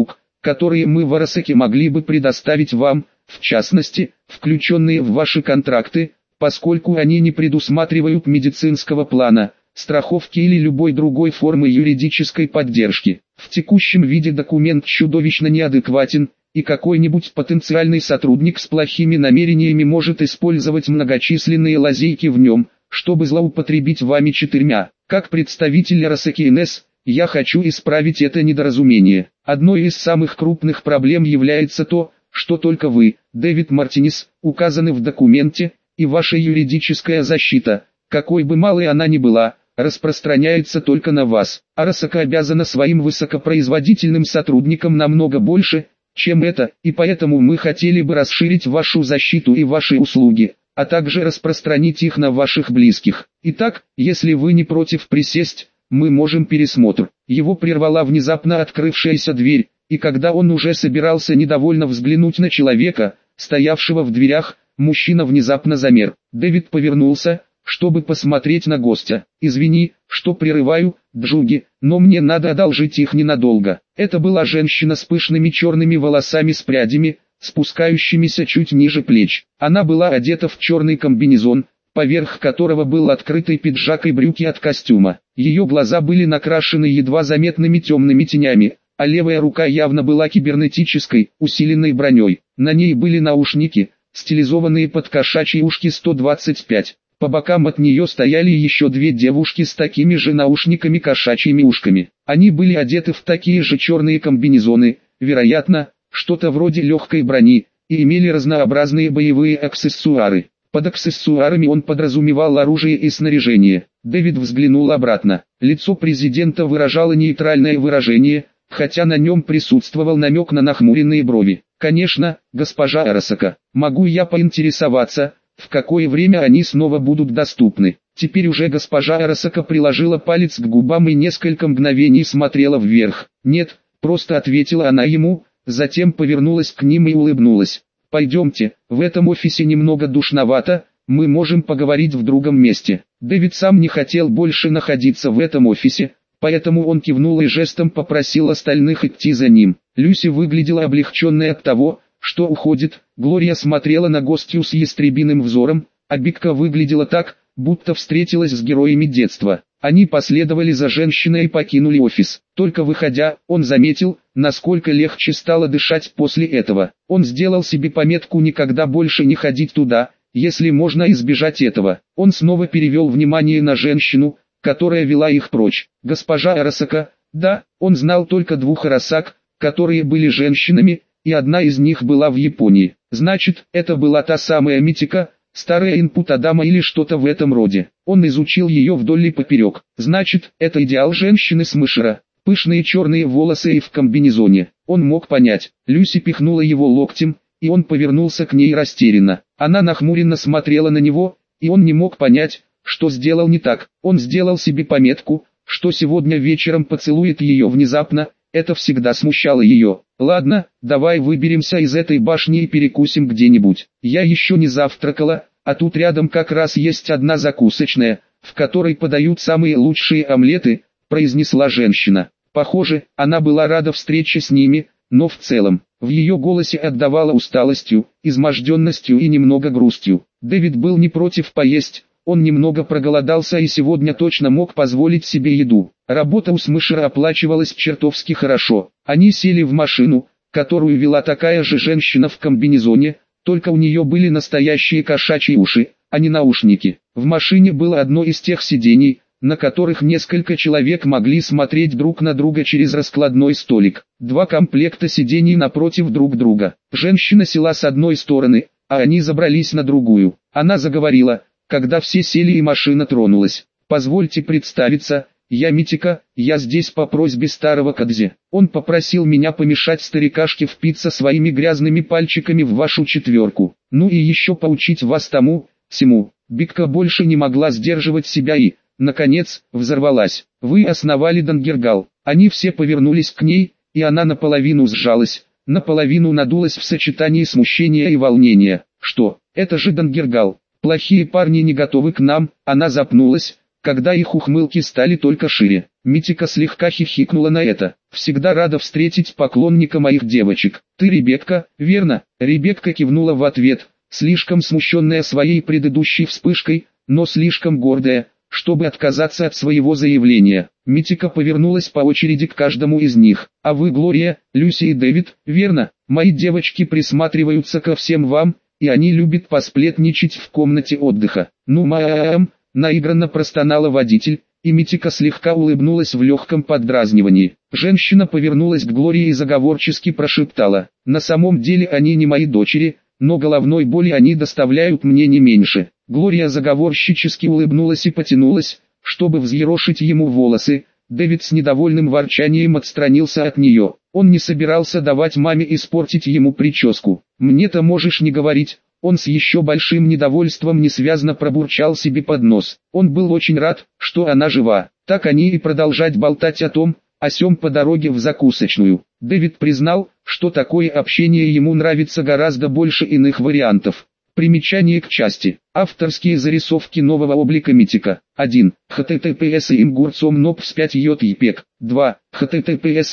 которые мы в Арасаке могли бы предоставить вам, в частности, включенные в ваши контракты, поскольку они не предусматривают медицинского плана, страховки или любой другой формы юридической поддержки. В текущем виде документ чудовищно неадекватен, и какой-нибудь потенциальный сотрудник с плохими намерениями может использовать многочисленные лазейки в нем, чтобы злоупотребить вами 4. Как представитель Арасаки НС, я хочу исправить это недоразумение. Одной из самых крупных проблем является то, что только вы, Дэвид Мартинес, указаны в документе, и ваша юридическая защита, какой бы малой она ни была, распространяется только на вас. Арасака обязана своим высокопроизводительным сотрудникам намного больше, чем это, и поэтому мы хотели бы расширить вашу защиту и ваши услуги, а также распространить их на ваших близких. Итак, если вы не против присесть, мы можем пересмотр. Его прервала внезапно открывшаяся дверь, и когда он уже собирался недовольно взглянуть на человека, стоявшего в дверях, мужчина внезапно замер. Дэвид повернулся, чтобы посмотреть на гостя. «Извини, что прерываю, Джуги, но мне надо одолжить их ненадолго». Это была женщина с пышными черными волосами с прядями, спускающимися чуть ниже плеч. Она была одета в черный комбинезон, поверх которого был открытый пиджак и брюки от костюма. Ее глаза были накрашены едва заметными темными тенями, а левая рука явно была кибернетической, усиленной броней. На ней были наушники, стилизованные под кошачьи ушки 125. По бокам от нее стояли еще две девушки с такими же наушниками кошачьими ушками. Они были одеты в такие же черные комбинезоны, вероятно, что-то вроде легкой брони, и имели разнообразные боевые аксессуары. Под аксессуарами он подразумевал оружие и снаряжение. Дэвид взглянул обратно. Лицо президента выражало нейтральное выражение, хотя на нем присутствовал намек на нахмуренные брови. «Конечно, госпожа Арасака, могу я поинтересоваться, в какое время они снова будут доступны?» Теперь уже госпожа Арасака приложила палец к губам и несколько мгновений смотрела вверх. «Нет», просто ответила она ему, затем повернулась к ним и улыбнулась. «Пойдемте, в этом офисе немного душновато, мы можем поговорить в другом месте». Дэвид сам не хотел больше находиться в этом офисе, поэтому он кивнул и жестом попросил остальных идти за ним. Люси выглядела облегченной от того, что уходит. Глория смотрела на гостью с ястребиным взором, а Бикка выглядела так, будто встретилась с героями детства. Они последовали за женщиной и покинули офис. Только выходя, он заметил, насколько легче стало дышать после этого. Он сделал себе пометку никогда больше не ходить туда, если можно избежать этого. Он снова перевел внимание на женщину, которая вела их прочь. Госпожа Арасака, да, он знал только двух Арасак, которые были женщинами, и одна из них была в Японии. Значит, это была та самая Митика, старая инпут-адама или что-то в этом роде. Он изучил ее вдоль и поперек. Значит, это идеал женщины с Мышера. Пышные черные волосы и в комбинезоне. Он мог понять. Люси пихнула его локтем, и он повернулся к ней растерянно. Она нахмуренно смотрела на него, и он не мог понять, что сделал не так. Он сделал себе пометку, что сегодня вечером поцелует ее внезапно. Это всегда смущало ее. «Ладно, давай выберемся из этой башни и перекусим где-нибудь. Я еще не завтракала, а тут рядом как раз есть одна закусочная, в которой подают самые лучшие омлеты», произнесла женщина. Похоже, она была рада встрече с ними, но в целом, в ее голосе отдавала усталостью, изможденностью и немного грустью. Дэвид был не против поесть. Он немного проголодался и сегодня точно мог позволить себе еду. Работа у Смышера оплачивалась чертовски хорошо. Они сели в машину, которую вела такая же женщина в комбинезоне, только у нее были настоящие кошачьи уши, а не наушники. В машине было одно из тех сидений, на которых несколько человек могли смотреть друг на друга через раскладной столик. Два комплекта сидений напротив друг друга. Женщина села с одной стороны, а они забрались на другую. Она заговорила, когда все сели и машина тронулась. «Позвольте представиться, я Митика, я здесь по просьбе старого Кадзи. Он попросил меня помешать старикашке впиться своими грязными пальчиками в вашу четверку. Ну и еще поучить вас тому, всему». Бикка больше не могла сдерживать себя и, наконец, взорвалась. «Вы основали Дангергал». Они все повернулись к ней, и она наполовину сжалась, наполовину надулась в сочетании смущения и волнения. «Что, это же Дангергал. Плохие парни не готовы к нам», она запнулась, когда их ухмылки стали только шире. Митика слегка хихикнула на это. «Всегда рада встретить поклонника моих девочек. Ты Ребекка, верно?» Ребекка кивнула в ответ, слишком смущенная своей предыдущей вспышкой, но слишком гордая, чтобы отказаться от своего заявления. Митика повернулась по очереди к каждому из них. «А вы, Глория, Люси и Дэвид, верно? Мои девочки присматриваются ко всем вам, и они любят посплетничать в комнате отдыха». «Ну, маам», наигранно простонала водитель, и Митика слегка улыбнулась в легком поддразнивании. Женщина повернулась к Глории и заговорчески прошептала: «На самом деле они не мои дочери, но головной боли они доставляют мне не меньше». Глория заговорщически улыбнулась и потянулась, чтобы взъерошить ему волосы. Дэвид с недовольным ворчанием отстранился от нее. Он не собирался давать маме испортить ему прическу. «Мне-то можешь не говорить». Он с еще большим недовольством несвязно пробурчал себе под нос. Он был очень рад, что она жива. Так они и продолжать болтать о том, о сём по дороге в закусочную. Дэвид признал, что такое общение ему нравится гораздо больше иных вариантов. Примечание к части. Авторские зарисовки нового облика Митика. 1. https //imgurcom/nopс 5 jpeg. 2. https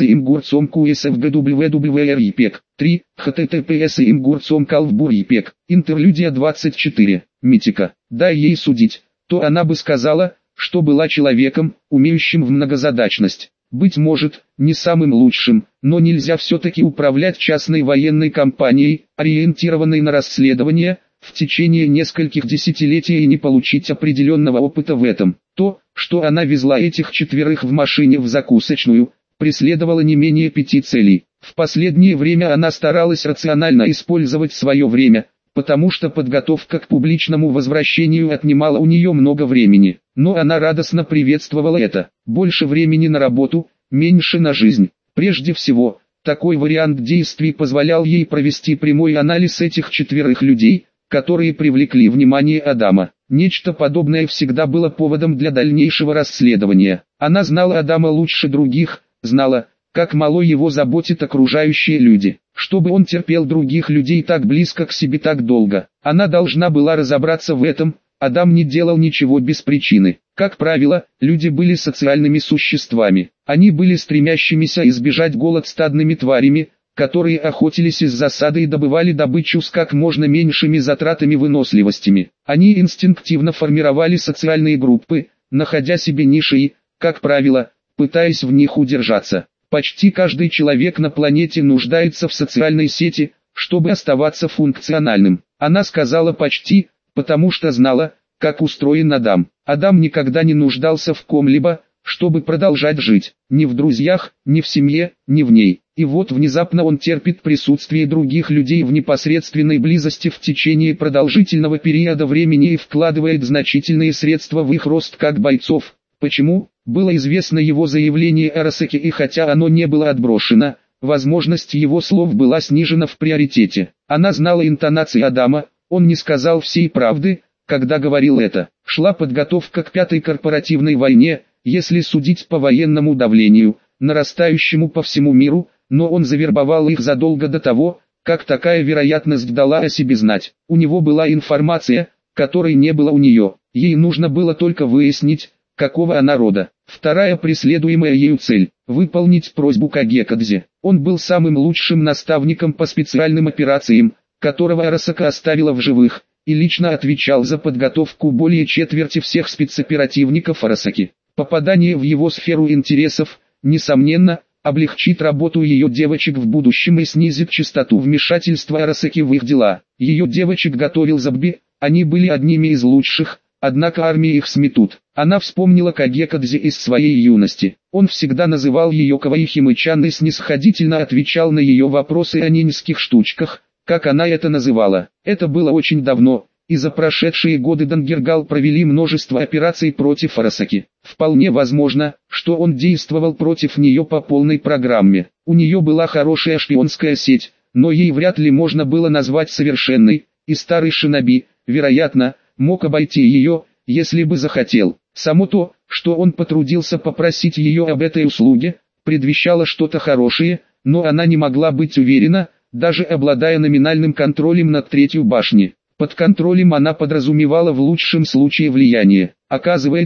//imgurcom/qsfgwwrepeg. 3. https //imgurcom/calvburepeg. Интерлюдия 24. Митика. Дай ей судить, то она бы сказала, что была человеком, умеющим в многозадачность. Быть может, не самым лучшим, но нельзя все-таки управлять частной военной компанией, ориентированной на расследование, в течение нескольких десятилетий и не получить определенного опыта в этом. То, что она везла этих четверых в машине в закусочную, преследовало не менее 5 целей. В последнее время она старалась рационально использовать свое время, потому что подготовка к публичному возвращению отнимала у нее много времени. Но она радостно приветствовала это. Больше времени на работу, меньше на жизнь. Прежде всего, такой вариант действий позволял ей провести прямой анализ этих четверых людей, которые привлекли внимание Адама. Нечто подобное всегда было поводом для дальнейшего расследования. Она знала Адама лучше других, знала, как мало его заботят окружающие люди. Чтобы он терпел других людей так близко к себе так долго, она должна была разобраться в этом. Адам не делал ничего без причины. Как правило, люди были социальными существами. Они были стремящимися избежать голод стадными тварями, которые охотились из засады и добывали добычу с как можно меньшими затратами выносливостями. Они инстинктивно формировали социальные группы, находя себе ниши и, как правило, пытаясь в них удержаться. Почти каждый человек на планете нуждается в социальной сети, чтобы оставаться функциональным. Она сказала «почти», потому что знала, как устроен Адам. Адам никогда не нуждался в ком-либо, чтобы продолжать жить. Ни в друзьях, ни в семье, ни в ней. И вот внезапно он терпит присутствие других людей в непосредственной близости в течение продолжительного периода времени и вкладывает значительные средства в их рост как бойцов. Почему? Было известно его заявление о Арасаке, и хотя оно не было отброшено, возможность его слов была снижена в приоритете. Она знала интонации Адама, он не сказал всей правды, когда говорил это. Шла подготовка к 5-й корпоративной войне, если судить по военному давлению, нарастающему по всему миру, но он завербовал их задолго до того, как такая вероятность дала о себе знать. У него была информация, которой не было у нее. Ей нужно было только выяснить, какого она рода. Вторая преследуемая ею цель – выполнить просьбу Кагекадзе. Он был самым лучшим наставником по специальным операциям, которого Арасака оставила в живых, и лично отвечал за подготовку более четверти всех спецоперативников Арасаки. Попадание в его сферу интересов, несомненно, облегчит работу ее девочек в будущем и снизит частоту вмешательства Арасаки в их дела. Ее девочек готовил Забби, они были одними из лучших, однако армии их сметут. Она вспомнила Кагекадзе из своей юности. Он всегда называл ее Каваихимы-чан и снисходительно отвечал на ее вопросы о ниньских штучках, как она это называла. Это было очень давно, и за прошедшие годы Дангергал провели множество операций против Арасаки. Вполне возможно, что он действовал против нее по полной программе. У нее была хорошая шпионская сеть, но ей вряд ли можно было назвать совершенной, и старый шиноби, вероятно, мог обойти ее, если бы захотел. Само то, что он потрудился попросить ее об этой услуге, предвещало что-то хорошее, но она не могла быть уверена, даже обладая номинальным контролем над 3-й башней. Под контролем она подразумевала в лучшем случае влияние. Оказывается,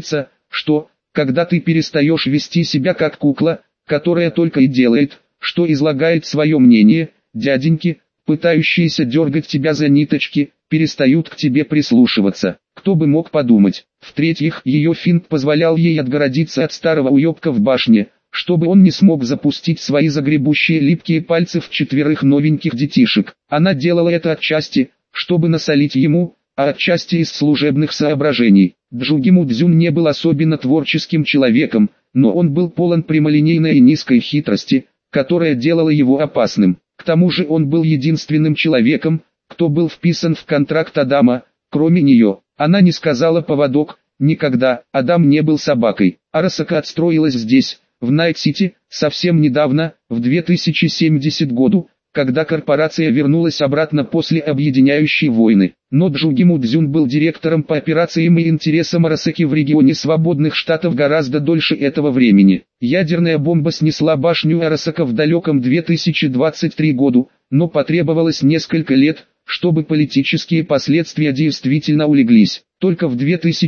что, когда ты перестаешь вести себя как кукла, которая только и делает, что излагает свое мнение, дяденьки, пытающиеся дергать тебя за ниточки, перестают к тебе прислушиваться. Кто бы мог подумать. В-третьих, ее финт позволял ей отгородиться от старого уебка в башне, чтобы он не смог запустить свои загребущие липкие пальцы в 4 новеньких детишек. Она делала это отчасти, чтобы насолить ему, а отчасти из служебных соображений. Джугиму Дзюн не был особенно творческим человеком, но он был полон прямолинейной и низкой хитрости, которая делала его опасным. К тому же он был единственным человеком, кто был вписан в контракт Адама, кроме нее. Она не сказала поводок, никогда. Адам не был собакой. Арасака отстроилась здесь, в Найт-Сити, совсем недавно, в 2070 году, когда корпорация вернулась обратно после объединяющей войны. Но Джугиму Дзюн был директором по операциям и интересам Арасаки в регионе свободных штатов гораздо дольше этого времени. Ядерная бомба снесла башню Арасака в далеком 2023 году, но потребовалось несколько лет, чтобы политические последствия действительно улеглись. Только в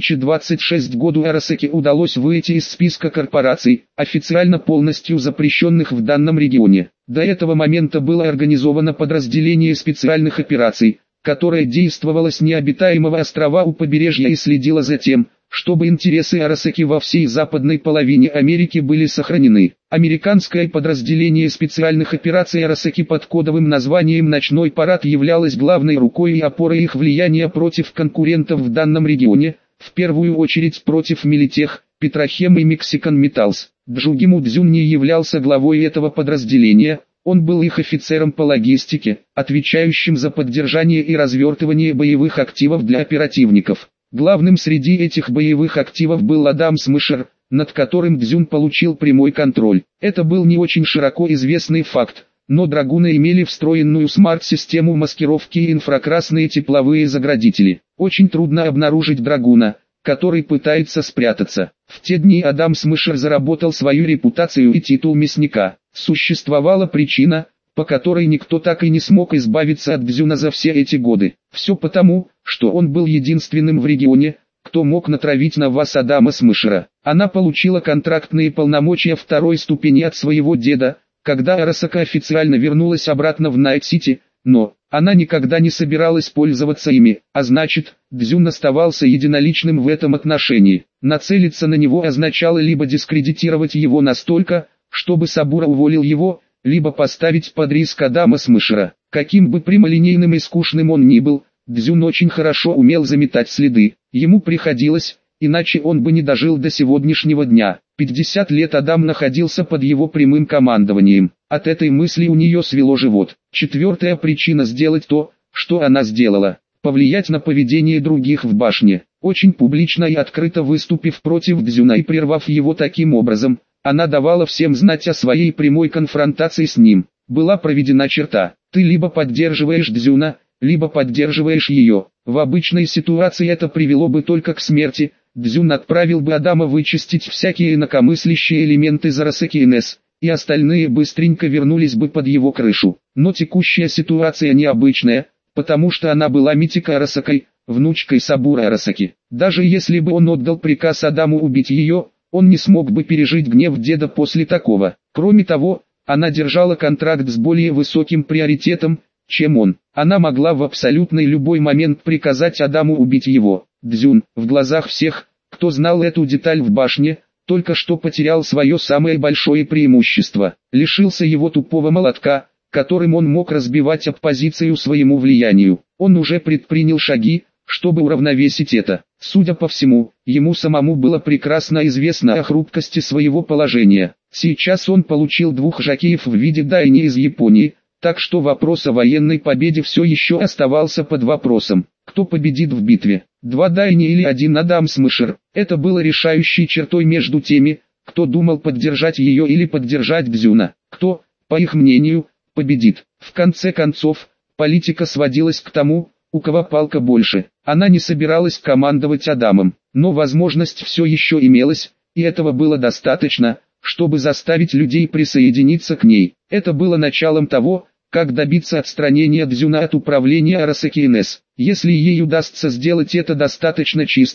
2026 году Арасаке удалось выйти из списка корпораций, официально полностью запрещенных в данном регионе. До этого момента было организовано подразделение специальных операций, которое действовало с необитаемого острова у побережья и следило за тем, чтобы интересы Арасаки во всей западной половине Америки были сохранены. Американское подразделение специальных операций Арасаки под кодовым названием «Ночной парад» являлось главной рукой и опорой их влияния против конкурентов в данном регионе, в первую очередь против Милитех, Петрохем и Мексикан Металлс. Джугиму Дзюн не являлся главой этого подразделения, он был их офицером по логистике, отвечающим за поддержание и развертывание боевых активов для оперативников. Главным среди этих боевых активов был Адам Смышер, над которым Дзюн получил прямой контроль. Это был не очень широко известный факт, но драгуны имели встроенную смарт-систему маскировки и инфракрасные тепловые заградители. Очень трудно обнаружить драгуна, который пытается спрятаться. В те дни Адам Смышер заработал свою репутацию и титул мясника. Существовала причина, по которой никто так и не смог избавиться от Дзюна за все эти годы. Все потому, что он был единственным в регионе, кто мог натравить на вас Адама Смышера. Она получила контрактные полномочия 2-й ступени от своего деда, когда Арасака официально вернулась обратно в Найт-Сити, но она никогда не собиралась пользоваться ими, а значит, Дзюн оставался единоличным в этом отношении. Нацелиться на него означало либо дискредитировать его настолько, чтобы Сабура уволил его, либо поставить под риск Адама Смышера. Каким бы прямолинейным и скучным он ни был, Дзюн очень хорошо умел заметать следы. Ему приходилось, иначе он бы не дожил до сегодняшнего дня. 50 лет Адам находился под его прямым командованием. От этой мысли у нее свело живот. 4-я причина сделать то, что она сделала. Повлиять на поведение других в башне. Очень публично и открыто выступив против Дзюна и прервав его таким образом, она давала всем знать о своей прямой конфронтации с ним. Была проведена черта. Ты либо поддерживаешь Дзюна, либо поддерживаешь ее. В обычной ситуации это привело бы только к смерти. Дзюн отправил бы Адама вычистить всякие инакомыслящие элементы Зарасаки НС, и остальные быстренько вернулись бы под его крышу. Но текущая ситуация необычная, потому что она была Митика Арасакой, внучкой Сабура Арасаки. Даже если бы он отдал приказ Адаму убить ее, он не смог бы пережить гнев деда после такого. Кроме того, она держала контракт с более высоким приоритетом, чем он. Она могла в абсолютный любой момент приказать Адаму убить его. Дзюн, в глазах всех, кто знал эту деталь в башне, только что потерял свое самое большое преимущество. Лишился его тупого молотка, которым он мог разбивать оппозицию своему влиянию. Он уже предпринял шаги, чтобы уравновесить это. Судя по всему, ему самому было прекрасно известно о хрупкости своего положения. Сейчас он получил 2 жокеев в виде дайни из Японии, так что вопрос о военной победе все еще оставался под вопросом. Кто победит в битве? 2 дайни или 1 Адам Смышер? Это было решающей чертой между теми, кто думал поддержать ее или поддержать Дзюна. Кто, по их мнению, победит? В конце концов, политика сводилась к тому, у кого палка больше. Она не собиралась командовать Адамом, но возможность все еще имелась, и этого было достаточно, чтобы заставить людей присоединиться к ней. Это было началом того, как добиться отстранения Дзюна от управления Арасаки НС. Если ей удастся сделать это достаточно чисто,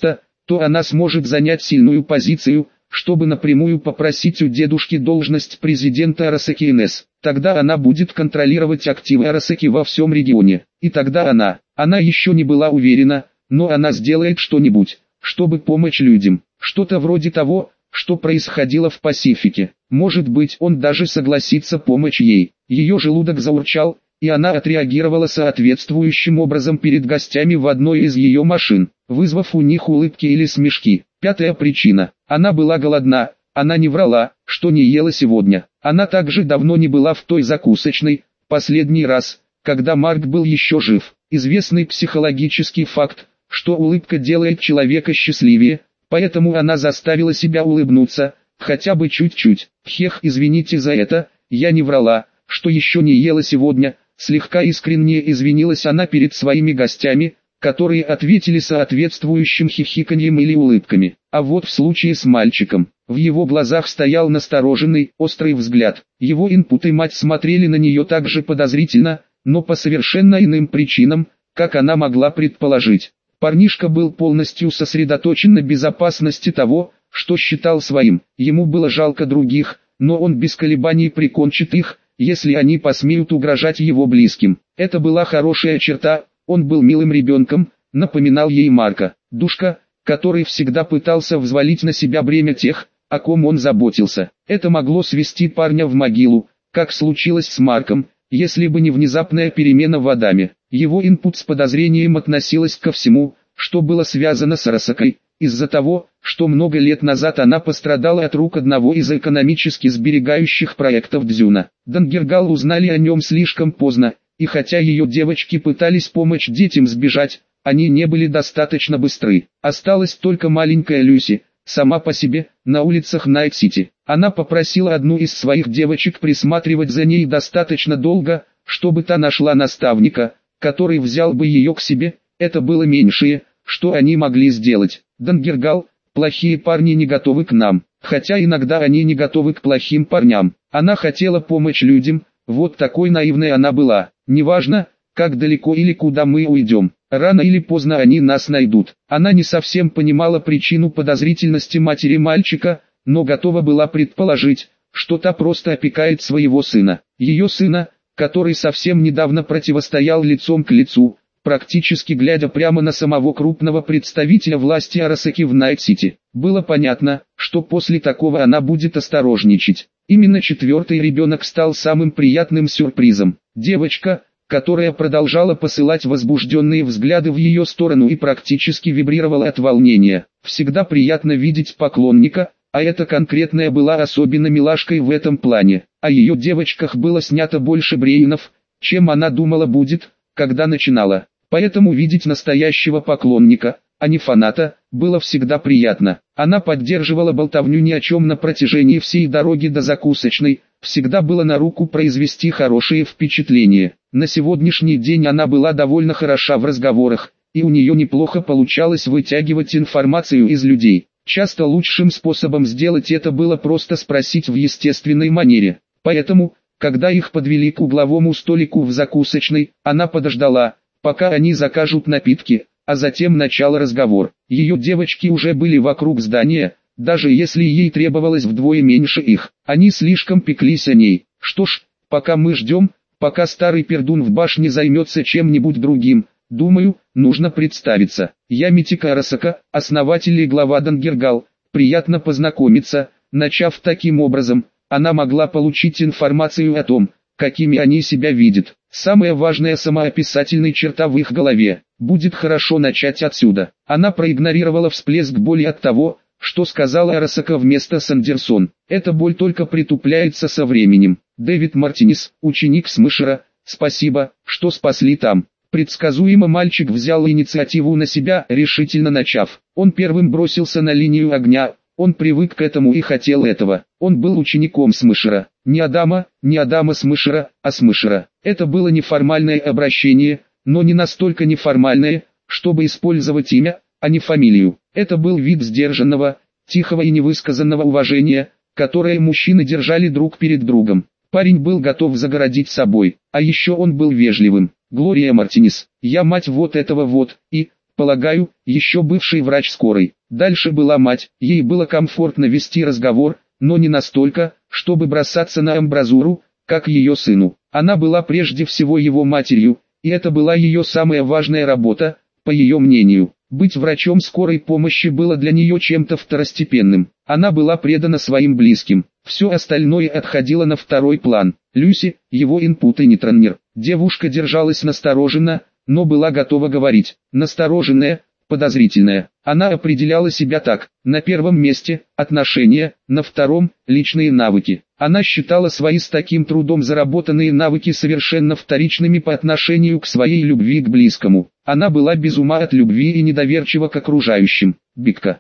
то она сможет занять сильную позицию, чтобы напрямую попросить у дедушки должность президента Арасаки НС. Тогда она будет контролировать активы Арасаки во всем регионе. И тогда она еще не была уверена, но она сделает что-нибудь, чтобы помочь людям. Что-то вроде того, что происходило в Пасифике. Может быть, он даже согласится помочь ей. Ее желудок заурчал, и она отреагировала соответствующим образом перед гостями в одной из ее машин, вызвав у них улыбки или смешки. Пятая причина. Она была голодна, она не врала, что не ела сегодня. Она также давно не была в той закусочной, последний раз, когда Марк был еще жив. Известный психологический факт, что улыбка делает человека счастливее, поэтому она заставила себя улыбнуться, хотя бы чуть-чуть. Хех, извините за это, я не врала, что еще не ела сегодня. Слегка искренне извинилась она перед своими гостями, которые ответили соответствующим хихиканьем или улыбками. А вот в случае с мальчиком, в его глазах стоял настороженный, острый взгляд. Его инпут и мать смотрели на нее так же подозрительно, но по совершенно иным причинам, как она могла предположить. Парнишка был полностью сосредоточен на безопасности того, что считал своим. Ему было жалко других, но он без колебаний прикончит их, если они посмеют угрожать его близким. Это была хорошая черта, он был милым ребенком, напоминал ей Марка, душка, который всегда пытался взвалить на себя бремя тех, о ком он заботился. Это могло свести парня в могилу, как случилось с Марком, если бы не внезапная перемена в Адаме. Его инпут с подозрением относилась ко всему, что было связано с Арасакой, из-за того, что много лет назад она пострадала от рук одного из экономически сберегающих проектов Дзюна. Дангергал узнали о нем слишком поздно, и хотя ее девочки пытались помочь детям сбежать, они не были достаточно быстры. Осталась только маленькая Люси, сама по себе, на улицах Найт-Сити. Она попросила одну из своих девочек присматривать за ней достаточно долго, чтобы та нашла наставника, который взял бы ее к себе. Это было меньшее, что они могли сделать. Дангергал, плохие парни не готовы к нам, хотя иногда они не готовы к плохим парням. Она хотела помочь людям, вот такой наивной она была. Неважно, как далеко или куда мы уйдем, рано или поздно они нас найдут. Она не совсем понимала причину подозрительности матери мальчика, но готова была предположить, что та просто опекает своего сына. Ее сына, который совсем недавно противостоял лицом к лицу, практически глядя прямо на самого крупного представителя власти Арасаки в Найт-Сити. Было понятно, что после такого она будет осторожничать. Именно четвертый ребенок стал самым приятным сюрпризом. Девочка, которая продолжала посылать возбужденные взгляды в ее сторону и практически вибрировала от волнения. Всегда приятно видеть поклонника, а эта конкретная была особенно милашкой в этом плане. О ее девочках было снято больше брейнов, чем она думала будет, когда начинала. Поэтому видеть настоящего поклонника, а не фаната, было всегда приятно. Она поддерживала болтовню ни о чем на протяжении всей дороги до закусочной, всегда было на руку произвести хорошее впечатление. На сегодняшний день она была довольно хороша в разговорах, и у нее неплохо получалось вытягивать информацию из людей. Часто лучшим способом сделать это было просто спросить в естественной манере. Поэтому, когда их подвели к угловому столику в закусочной, она подождала, пока они закажут напитки, а затем начала разговор. Ее девочки уже были вокруг здания, даже если ей требовалось вдвое меньше их. Они слишком пеклись о ней. Что ж, пока мы ждем, пока старый пердун в башне займется чем-нибудь другим, думаю, нужно представиться. Я Митика Арасака, основатель и глава Дангергал. Приятно познакомиться. Начав таким образом, она могла получить информацию о том, какими они себя видят. Самая важная самоописательная черта в их голове. Будет хорошо начать отсюда. Она проигнорировала всплеск боли от того, что сказала Арасака вместо Сандерсон. Эта боль только притупляется со временем. Дэвид Мартинес, ученик Смышера, спасибо, что спасли там. Предсказуемо мальчик взял инициативу на себя, решительно начав. Он первым бросился на линию огня. Он привык к этому и хотел этого. Он был учеником Смышера. Не Адама Смышера, а Смышера. Это было неформальное обращение, но не настолько неформальное, чтобы использовать имя, а не фамилию. Это был вид сдержанного, тихого и невысказанного уважения, которое мужчины держали друг перед другом. Парень был готов загородить собой, а еще он был вежливым. Глория Мартинес, я мать вот этого вот, и, полагаю, еще бывший врач скорой. Дальше была мать, ей было комфортно вести разговор, но не настолько, чтобы бросаться на амбразуру, как ее сыну. Она была прежде всего его матерью, и это была ее самая важная работа, по ее мнению. Быть врачом скорой помощи было для нее чем-то второстепенным. Она была предана своим близким. Все остальное отходило на второй план. Люси, его инпут-и-нетронер. Девушка держалась настороженно, но была готова говорить. Настороженная, подозрительная. Она определяла себя так: на первом месте – отношения, на втором – личные навыки. Она считала свои с таким трудом заработанные навыки совершенно вторичными по отношению к своей любви к близкому. Она была без ума от любви и недоверчива к окружающим. Битка.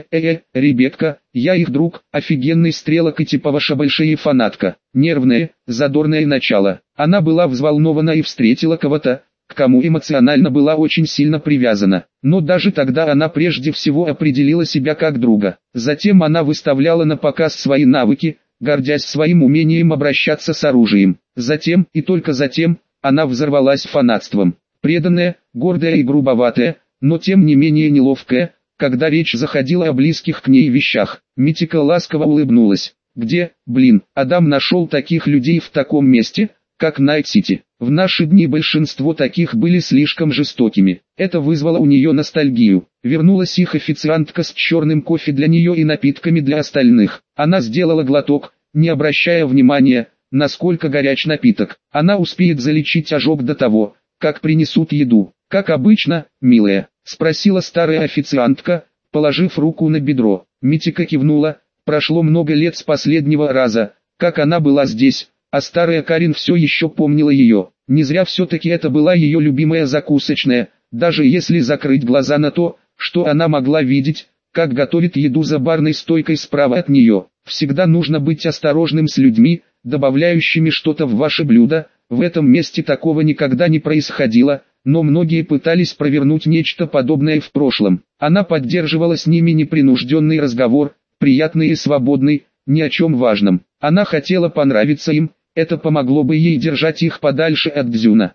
Ребекка, я их друг, офигенный стрелок и типа ваша большая фанатка. Нервное, задорное начало. Она была взволнована и встретила кого-то, к кому эмоционально была очень сильно привязана. Но даже тогда она прежде всего определила себя как друга. Затем она выставляла на показ свои навыки, гордясь своим умением обращаться с оружием. Затем, и только затем, она взорвалась фанатством. Преданная, гордая и грубоватая, но тем не менее неловкая, когда речь заходила о близких к ней вещах. Митика ласково улыбнулась. Где, Адам нашел таких людей в таком месте, как Найт-Сити? В наши дни большинство таких были слишком жестокими. Это вызвало у нее ностальгию. Вернулась их официантка с черным кофе для нее и напитками для остальных. Она сделала глоток, не обращая внимания, насколько горяч напиток. Она успеет залечить ожог до того, как принесут еду. «Как обычно, милая?» — спросила старая официантка, положив руку на бедро. Митика кивнула. Прошло много лет с последнего раза, как она была здесь, а старая Карин все еще помнила ее. Не зря все-таки это была ее любимая закусочная, даже если закрыть глаза на то, что она могла видеть, как готовит еду за барной стойкой справа от нее. Всегда нужно быть осторожным с людьми, добавляющими что-то в ваше блюдо. В этом месте такого никогда не происходило, но многие пытались провернуть нечто подобное в прошлом. Она поддерживала с ними непринужденный разговор, приятный и свободный, ни о чем важном. Она хотела понравиться им, это помогло бы ей держать их подальше от Дзюна.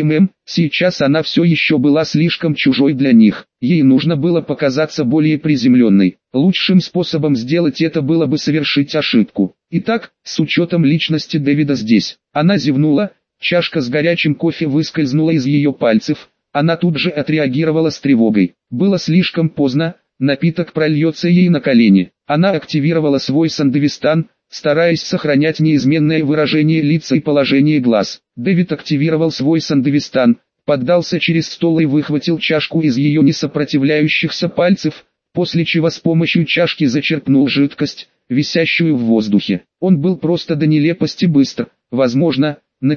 Сейчас она все еще была слишком чужой для них. Ей нужно было показаться более приземленной. Лучшим способом сделать это было бы совершить ошибку. Итак, с учетом личности Дэвида здесь. Она зевнула, чашка с горячим кофе выскользнула из ее пальцев. Она тут же отреагировала с тревогой. Было слишком поздно, напиток прольется ей на колени. Она активировала свой сандевистан, стараясь сохранять неизменное выражение лица и положение глаз. Дэвид активировал свой сандевистан, поддался через стол и выхватил чашку из ее несопротивляющихся пальцев, после чего с помощью чашки зачерпнул жидкость, висящую в воздухе. Он был просто до нелепости быстр, возможно, на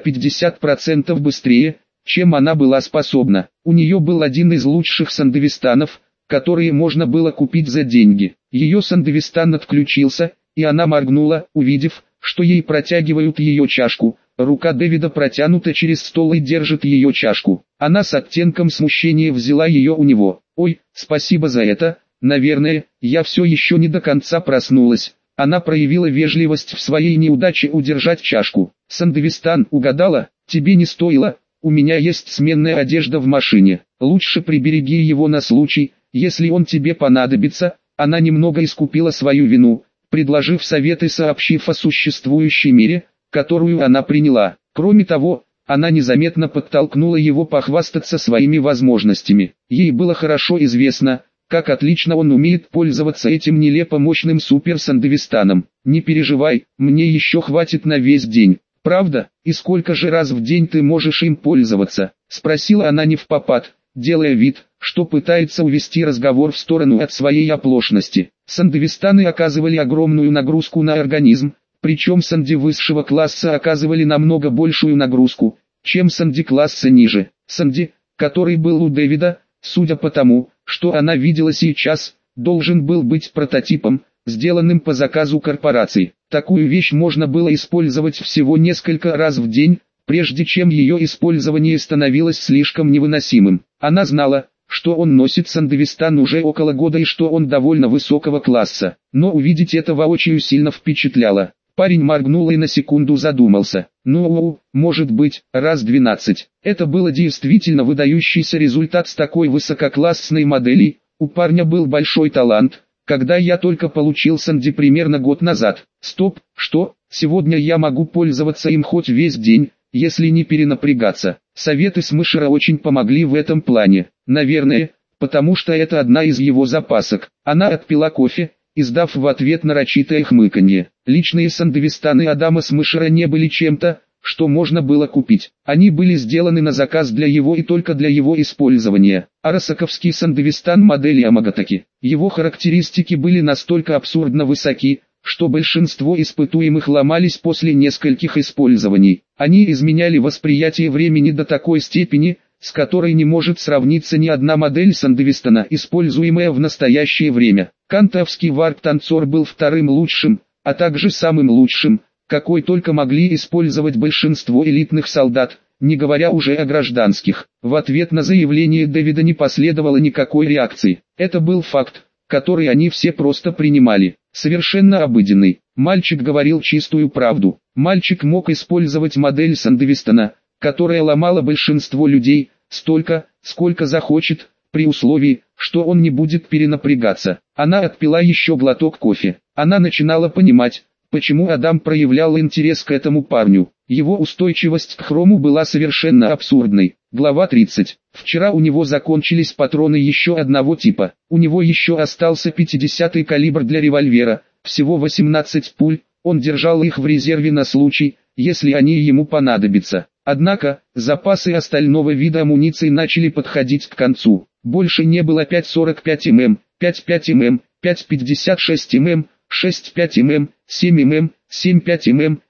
50% быстрее, чем она была способна. У нее был один из лучших сандевистанов, которые можно было купить за деньги. Ее сандевистан отключился, и она моргнула, увидев, что ей протягивают ее чашку. Рука Дэвида протянута через стол и держит ее чашку. Она с оттенком смущения взяла ее у него. «Ой, спасибо за это, наверное, я все еще не до конца проснулась». Она проявила вежливость в своей неудаче удержать чашку. «Сандевистан, угадала? Тебе не стоило, у меня есть сменная одежда в машине. Лучше прибереги его на случай, если он тебе понадобится». Она немного искупила свою вину, предложив совет и сообщив о существующей мере, которую она приняла. Кроме того, она незаметно подтолкнула его похвастаться своими возможностями. Ей было хорошо известно, как отлично он умеет пользоваться этим нелепо мощным суперсандевистаном. «Не переживай, мне еще хватит на весь день». «Правда? И сколько же раз в день ты можешь им пользоваться?» — спросила она невпопад, делая вид, что пытается увести разговор в сторону от своей оплошности. Сандевистаны оказывали огромную нагрузку на организм, причем санди высшего класса оказывали намного большую нагрузку, чем санди класса ниже. Санди, который был у Дэвида, судя по тому, что она видела сейчас, должен был быть прототипом, сделанным по заказу корпорации. Такую вещь можно было использовать всего несколько раз в день, прежде чем ее использование становилось слишком невыносимым. Она знала, что он носит сандевистан уже около года и что он довольно высокого класса, но увидеть это воочию сильно впечатляло. Парень моргнул и на секунду задумался. Ну, может быть, раз 12. Это было действительно выдающийся результат с такой высококлассной модели. У парня был большой талант. Когда я только получил Санди примерно год назад. Стоп, что? Сегодня я могу пользоваться им хоть весь день, если не перенапрягаться. Советы Смешера очень помогли в этом плане. Наверное, потому что это одна из его запасок. Она отпила кофе, издав в ответ нарочитое хмыканье. Личные сандвистаны Адама Смешера не были чем-то, что можно было купить. Они были сделаны на заказ для его и только для его использования. Арасаковский сандвистан модели Амагатаки. Его характеристики были настолько абсурдно высоки, что большинство испытуемых ломались после нескольких использований. Они изменяли восприятие времени до такой степени, с которой не может сравниться ни одна модель сандвистана, используемая в настоящее время. Кантовский варп-танцор был вторым лучшим, а также самым лучшим, какой только могли использовать большинство элитных солдат, не говоря уже о гражданских. В ответ на заявление Дэвида не последовало никакой реакции. Это был факт, который они все просто принимали. Совершенно обыденный. Мальчик говорил чистую правду. Мальчик мог использовать модель сандвистана, которая ломала большинство людей, столько, сколько захочет, при условии, что он не будет перенапрягаться. Она отпила еще глоток кофе. Она начинала понимать, почему Адам проявлял интерес к этому парню. Его устойчивость к хрому была совершенно абсурдной. Глава 30. Вчера у него закончились патроны еще одного типа. У него еще остался 50-й калибр для револьвера, всего 18 пуль. Он держал их в резерве на случай, если они ему понадобятся. Однако, запасы остального вида амуниции начали подходить к концу. Больше не было 5,45 мм, 5,5 мм, 5,56 мм, 6,5 мм, 7 мм, 7,5 мм,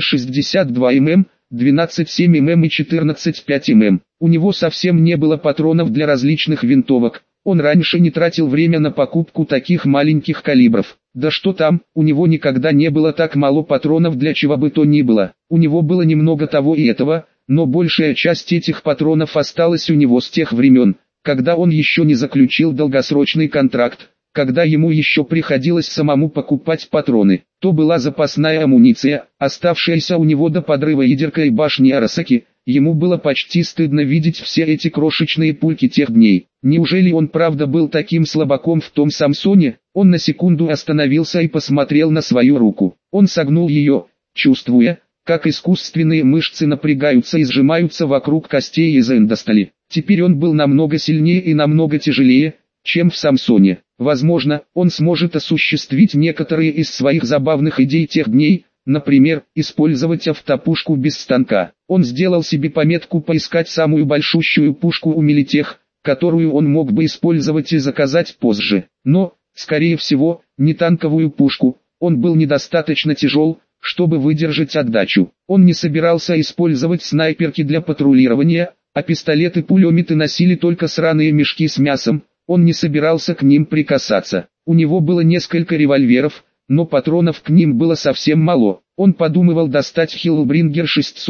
7,62 мм, 12,7 мм и 14,5 мм. У него совсем не было патронов для различных винтовок. Он раньше не тратил время на покупку таких маленьких калибров. Да что там, у него никогда не было так мало патронов для чего бы то ни было. У него было немного того и этого, но большая часть этих патронов осталась у него с тех времен, когда он еще не заключил долгосрочный контракт, когда ему еще приходилось самому покупать патроны. То была запасная амуниция, оставшаяся у него до подрыва ядерной башни Арасаки. Ему было почти стыдно видеть все эти крошечные пульки тех дней. Неужели он правда был таким слабаком в том Самсоне? Он на секунду остановился и посмотрел на свою руку. Он согнул ее, чувствуя, как искусственные мышцы напрягаются и сжимаются вокруг костей из эндостали. Теперь он был намного сильнее и намного тяжелее, чем в Самсоне. Возможно, он сможет осуществить некоторые из своих забавных идей тех дней, например, использовать автопушку без станка. Он сделал себе пометку поискать самую большущую пушку у Милитех, которую он мог бы использовать и заказать позже. Но, скорее всего, не танковую пушку. Он был недостаточно тяжел, чтобы выдержать отдачу. Он не собирался использовать снайперки для патрулирования, а пистолеты-пулеметы носили только сраные мешки с мясом. Он не собирался к ним прикасаться. У него было несколько револьверов, но патронов к ним было совсем мало. Он подумывал достать Хиллбрингер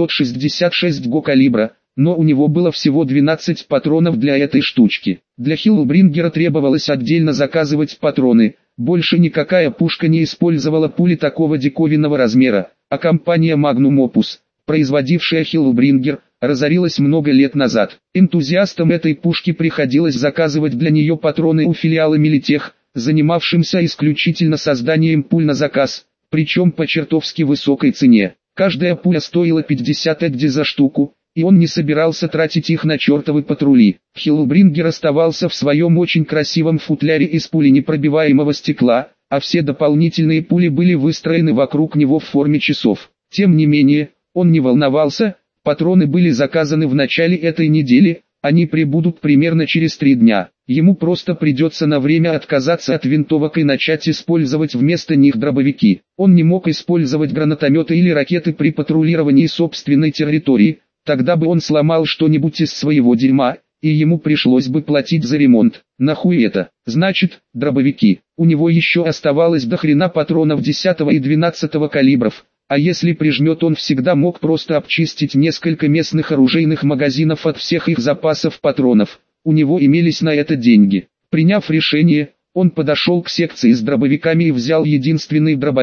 666 го калибра, но у него было всего 12 патронов для этой штучки. Для Хиллбрингера требовалось отдельно заказывать патроны. Больше никакая пушка не использовала пули такого диковинного размера, а компания Magnum Opus, производившая Хиллбрингер, разорилась много лет назад. Энтузиастам этой пушки приходилось заказывать для нее патроны у филиала Милитех, занимавшимся исключительно созданием пуль на заказ, причем по чертовски высокой цене. Каждая пуля стоила 50 экди за штуку, и он не собирался тратить их на чертовы патрули. Хиллбрингер оставался в своем очень красивом футляре из пуленепробиваемого стекла, а все дополнительные пули были выстроены вокруг него в форме часов. Тем не менее, он не волновался, патроны были заказаны в начале этой недели, они прибудут примерно через 3 дня. Ему просто придется на время отказаться от винтовок и начать использовать вместо них дробовики. Он не мог использовать гранатометы или ракеты при патрулировании собственной территории, тогда бы он сломал что-нибудь из своего дерьма, и ему пришлось бы платить за ремонт. Нахуй это? Значит, дробовики. У него еще оставалось до хрена патронов 10 и 12 калибров. А если прижмет, он всегда мог просто обчистить несколько местных оружейных магазинов от всех их запасов патронов. У него имелись на это деньги. Приняв решение, он подошел к секции с дробовиками и взял единственный дробовик,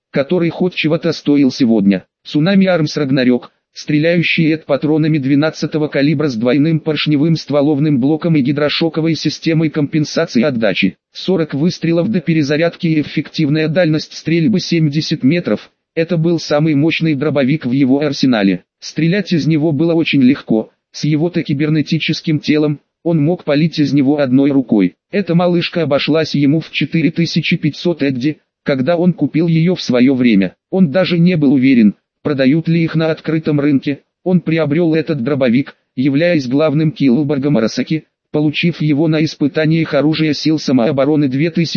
который хоть чего-то стоил сегодня. Цунами Армс Рагнарёк, стреляющий патронами 12-го калибра с двойным поршневым стволовым блоком и гидрошоковой системой компенсации отдачи. 40 выстрелов до перезарядки и эффективная дальность стрельбы 70 метров. Это был самый мощный дробовик в его арсенале. Стрелять из него было очень легко. С его-то кибернетическим телом, он мог палить из него одной рукой. Эта малышка обошлась ему в 4500 эдди, когда он купил ее в свое время. Он даже не был уверен, продают ли их на открытом рынке. Он приобрел этот дробовик, являясь главным киллборгом Арасаки, получив его на испытаниях оружия сил самообороны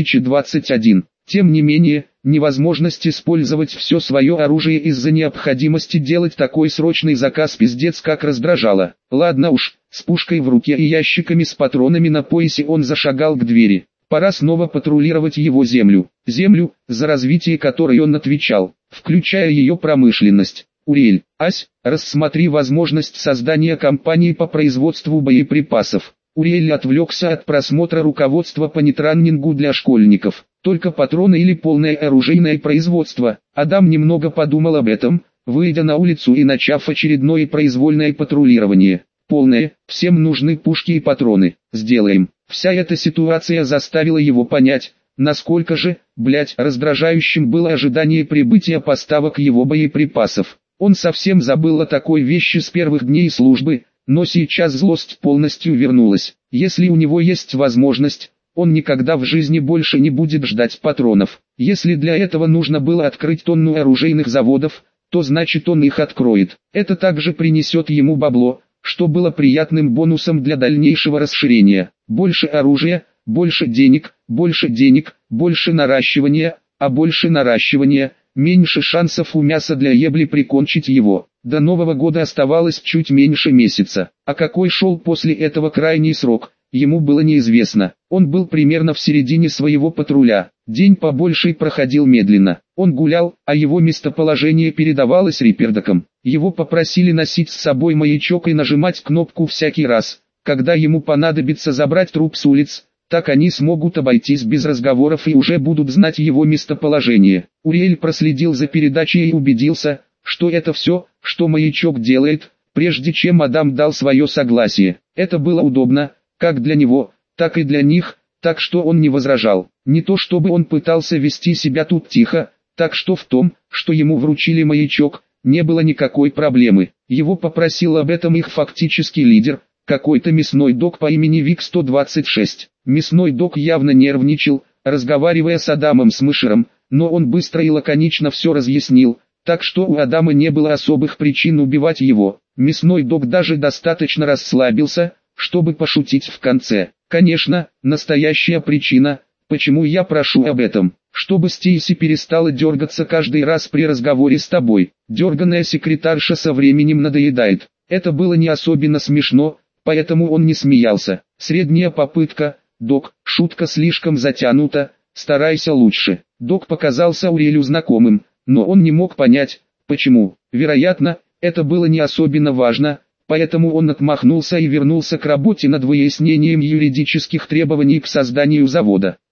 2021. Тем не менее, невозможность использовать все свое оружие из-за необходимости делать такой срочный заказ пиздец как раздражало. Ладно уж, с пушкой в руке и ящиками с патронами на поясе он зашагал к двери. Пора снова патрулировать его землю. Землю, за развитие которой он отвечал, включая ее промышленность. Уриэль, Ась, рассмотри возможность создания компании по производству боеприпасов. Уриэль отвлекся от просмотра руководства по нетраннингу для школьников. Только патроны или полное оружейное производство. Адам немного подумал об этом, выйдя на улицу и начав очередное произвольное патрулирование. Полное, всем нужны пушки и патроны. Сделаем. Вся эта ситуация заставила его понять, насколько же, раздражающим было ожидание прибытия поставок его боеприпасов. Он совсем забыл о такой вещи с первых дней службы, но сейчас злость полностью вернулась. Если у него есть возможность, он никогда в жизни больше не будет ждать патронов. Если для этого нужно было открыть тонну оружейных заводов, то значит он их откроет. Это также принесет ему бабло, что было приятным бонусом для дальнейшего расширения. Больше оружия, больше денег, больше наращивания, а больше наращивания, меньше шансов у мяса для ебли прикончить его. До Нового года оставалось чуть меньше месяца, а какой шел после этого крайний срок, ему было неизвестно. Он был примерно в середине своего патруля. День побольше проходил медленно. Он гулял, а его местоположение передавалось рипердокам. Его попросили носить с собой маячок и нажимать кнопку всякий раз, когда ему понадобится забрать труп с улиц. Так они смогут обойтись без разговоров и уже будут знать его местоположение. Уриэль проследил за передачей и убедился, что это все, что маячок делает, прежде чем Адам дал свое согласие. Это было удобно, как для него, так и для них, так что он не возражал. Не то чтобы он пытался вести себя тут тихо, так что в том, что ему вручили маячок, не было никакой проблемы. Его попросил об этом их фактический лидер, какой-то мясной дог по имени Вик-126. Мясной дог явно нервничал, разговаривая с Адамом Смышером, но он быстро и лаконично все разъяснил, так что у Адама не было особых причин убивать его. Мясной дог даже достаточно расслабился, чтобы пошутить в конце. Конечно, настоящая причина, почему я прошу об этом, чтобы Стейси перестала дергаться каждый раз при разговоре с тобой. Дерганая секретарша со временем надоедает. Это было не особенно смешно, поэтому он не смеялся. Средняя попытка, док, шутка слишком затянута, старайся лучше. Док показался Урелю знакомым, но он не мог понять, почему. Вероятно, это было не особенно важно, поэтому он отмахнулся и вернулся к работе над выяснением юридических требований к созданию завода.